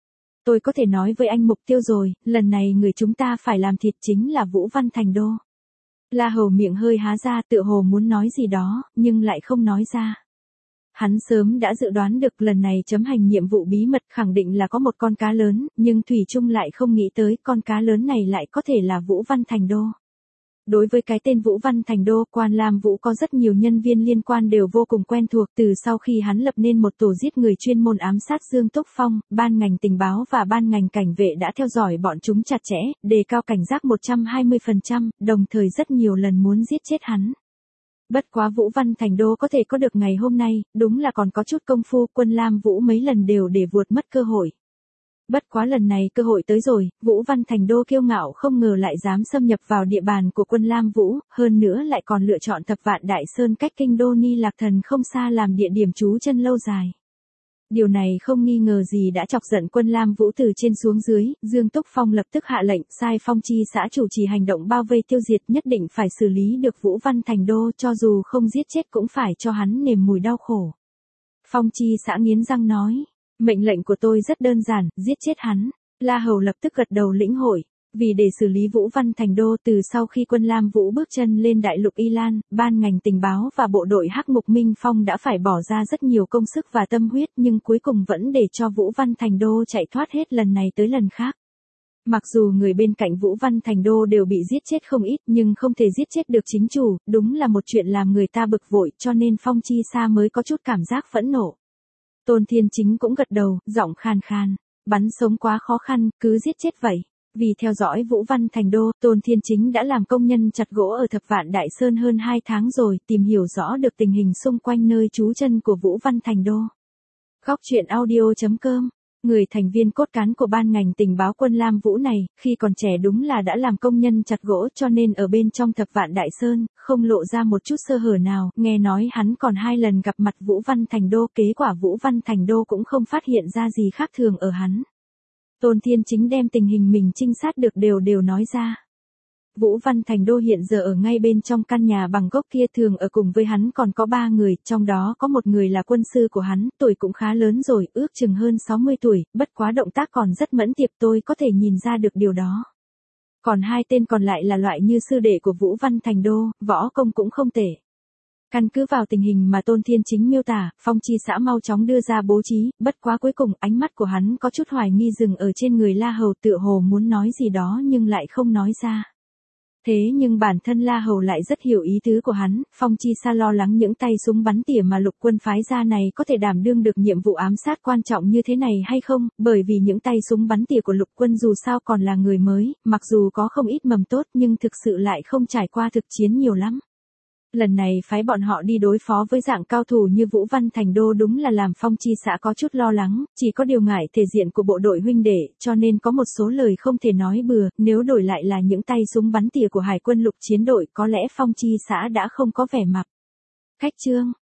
tôi có thể nói với anh mục tiêu rồi, lần này người chúng ta phải làm thịt chính là Vũ Văn Thành Đô. La Hầu miệng hơi há ra tựa hồ muốn nói gì đó, nhưng lại không nói ra. Hắn sớm đã dự đoán được lần này chấm hành nhiệm vụ bí mật khẳng định là có một con cá lớn, nhưng Thủy Trung lại không nghĩ tới con cá lớn này lại có thể là Vũ Văn Thành Đô. Đối với cái tên Vũ Văn Thành Đô, Quan Lam Vũ có rất nhiều nhân viên liên quan đều vô cùng quen thuộc từ sau khi hắn lập nên một tổ giết người chuyên môn ám sát Dương Túc Phong, ban ngành tình báo và ban ngành cảnh vệ đã theo dõi bọn chúng chặt chẽ, đề cao cảnh giác một trăm hai mươi phần trăm, đồng thời rất nhiều lần muốn giết chết hắn. Bất quá Vũ Văn Thành Đô có thể có được ngày hôm nay, đúng là còn có chút công phu, Quân Lam Vũ mấy lần đều để vuột mất cơ hội. Bất quá lần này cơ hội tới rồi, Vũ Văn Thành Đô kiêu ngạo không ngờ lại dám xâm nhập vào địa bàn của Quân Lam Vũ, hơn nữa lại còn lựa chọn Thập Vạn Đại Sơn cách kinh đô Ni Lạc Thần không xa làm địa điểm trú chân lâu dài. Điều này không nghi ngờ gì đã chọc giận Quân Lam Vũ từ trên xuống dưới, Dương Túc Phong lập tức hạ lệnh sai Phong Chi xã chủ trì hành động bao vây tiêu diệt, nhất định phải xử lý được Vũ Văn Thành Đô, cho dù không giết chết cũng phải cho hắn nếm mùi đau khổ. Phong Chi xã nghiến răng nói, mệnh lệnh của tôi rất đơn giản, giết chết hắn. La Hầu lập tức gật đầu lĩnh hội. Vì để xử lý Vũ Văn Thành Đô, từ sau khi Quân Lam Vũ bước chân lên đại lục Y Lan, ban ngành tình báo và bộ đội Hắc Mục Minh Phong đã phải bỏ ra rất nhiều công sức và tâm huyết, nhưng cuối cùng vẫn để cho Vũ Văn Thành Đô chạy thoát hết lần này tới lần khác. Mặc dù người bên cạnh Vũ Văn Thành Đô đều bị giết chết không ít, nhưng không thể giết chết được chính chủ, đúng là một chuyện làm người ta bực vội, cho nên Phong Chi Sa mới có chút cảm giác phẫn nộ. Tôn Thiên Chính cũng gật đầu, giọng khàn khàn, bắn sống quá khó khăn, cứ giết chết vậy. Vì theo dõi Vũ Văn Thành Đô, Tôn Thiên Chính đã làm công nhân chặt gỗ ở Thập Vạn Đại Sơn hơn hai tháng rồi, tìm hiểu rõ được tình hình xung quanh nơi trú chân của Vũ Văn Thành Đô. Góc truyện audio chấm com. Người thành viên cốt cán của ban ngành tình báo Quân Lam Vũ này, khi còn trẻ đúng là đã làm công nhân chặt gỗ, cho nên ở bên trong Thập Vạn Đại Sơn, không lộ ra một chút sơ hở nào, nghe nói hắn còn hai lần gặp mặt Vũ Văn Thành Đô, kết quả Vũ Văn Thành Đô cũng không phát hiện ra gì khác thường ở hắn. Tôn Thiên Chính đem tình hình mình trinh sát được đều đều nói ra. Vũ Văn Thành Đô hiện giờ ở ngay bên trong căn nhà bằng gốc kia, thường ở cùng với hắn còn có ba người, trong đó có một người là quân sư của hắn, tuổi cũng khá lớn rồi, ước chừng hơn sáu mươi tuổi, bất quá động tác còn rất mẫn tiệp, tôi có thể nhìn ra được điều đó. Còn hai tên còn lại là loại như sư đệ của Vũ Văn Thành Đô, võ công cũng không tệ. Căn cứ vào tình hình mà Tôn Thiên Chính miêu tả, Phong Chi xã mau chóng đưa ra bố trí, bất quá cuối cùng ánh mắt của hắn có chút hoài nghi dừng ở trên người La Hầu, tựa hồ muốn nói gì đó nhưng lại không nói ra. Thế nhưng bản thân La Hầu lại rất hiểu ý tứ của hắn, Phong Chi Sa lo lắng những tay súng bắn tỉa mà lục quân phái ra này có thể đảm đương được nhiệm vụ ám sát quan trọng như thế này hay không, bởi vì những tay súng bắn tỉa của lục quân dù sao còn là người mới, mặc dù có không ít mầm tốt nhưng thực sự lại không trải qua thực chiến nhiều lắm. Lần này phái bọn họ đi đối phó với dạng cao thủ như Vũ Văn Thành Đô đúng là làm Phong Chi xã có chút lo lắng, chỉ có điều ngại thể diện của bộ đội huynh đệ, cho nên có một số lời không thể nói bừa, nếu đổi lại là những tay súng bắn tỉa của Hải quân lục chiến đội có lẽ Phong Chi xã đã không có vẻ mặt. Khách chương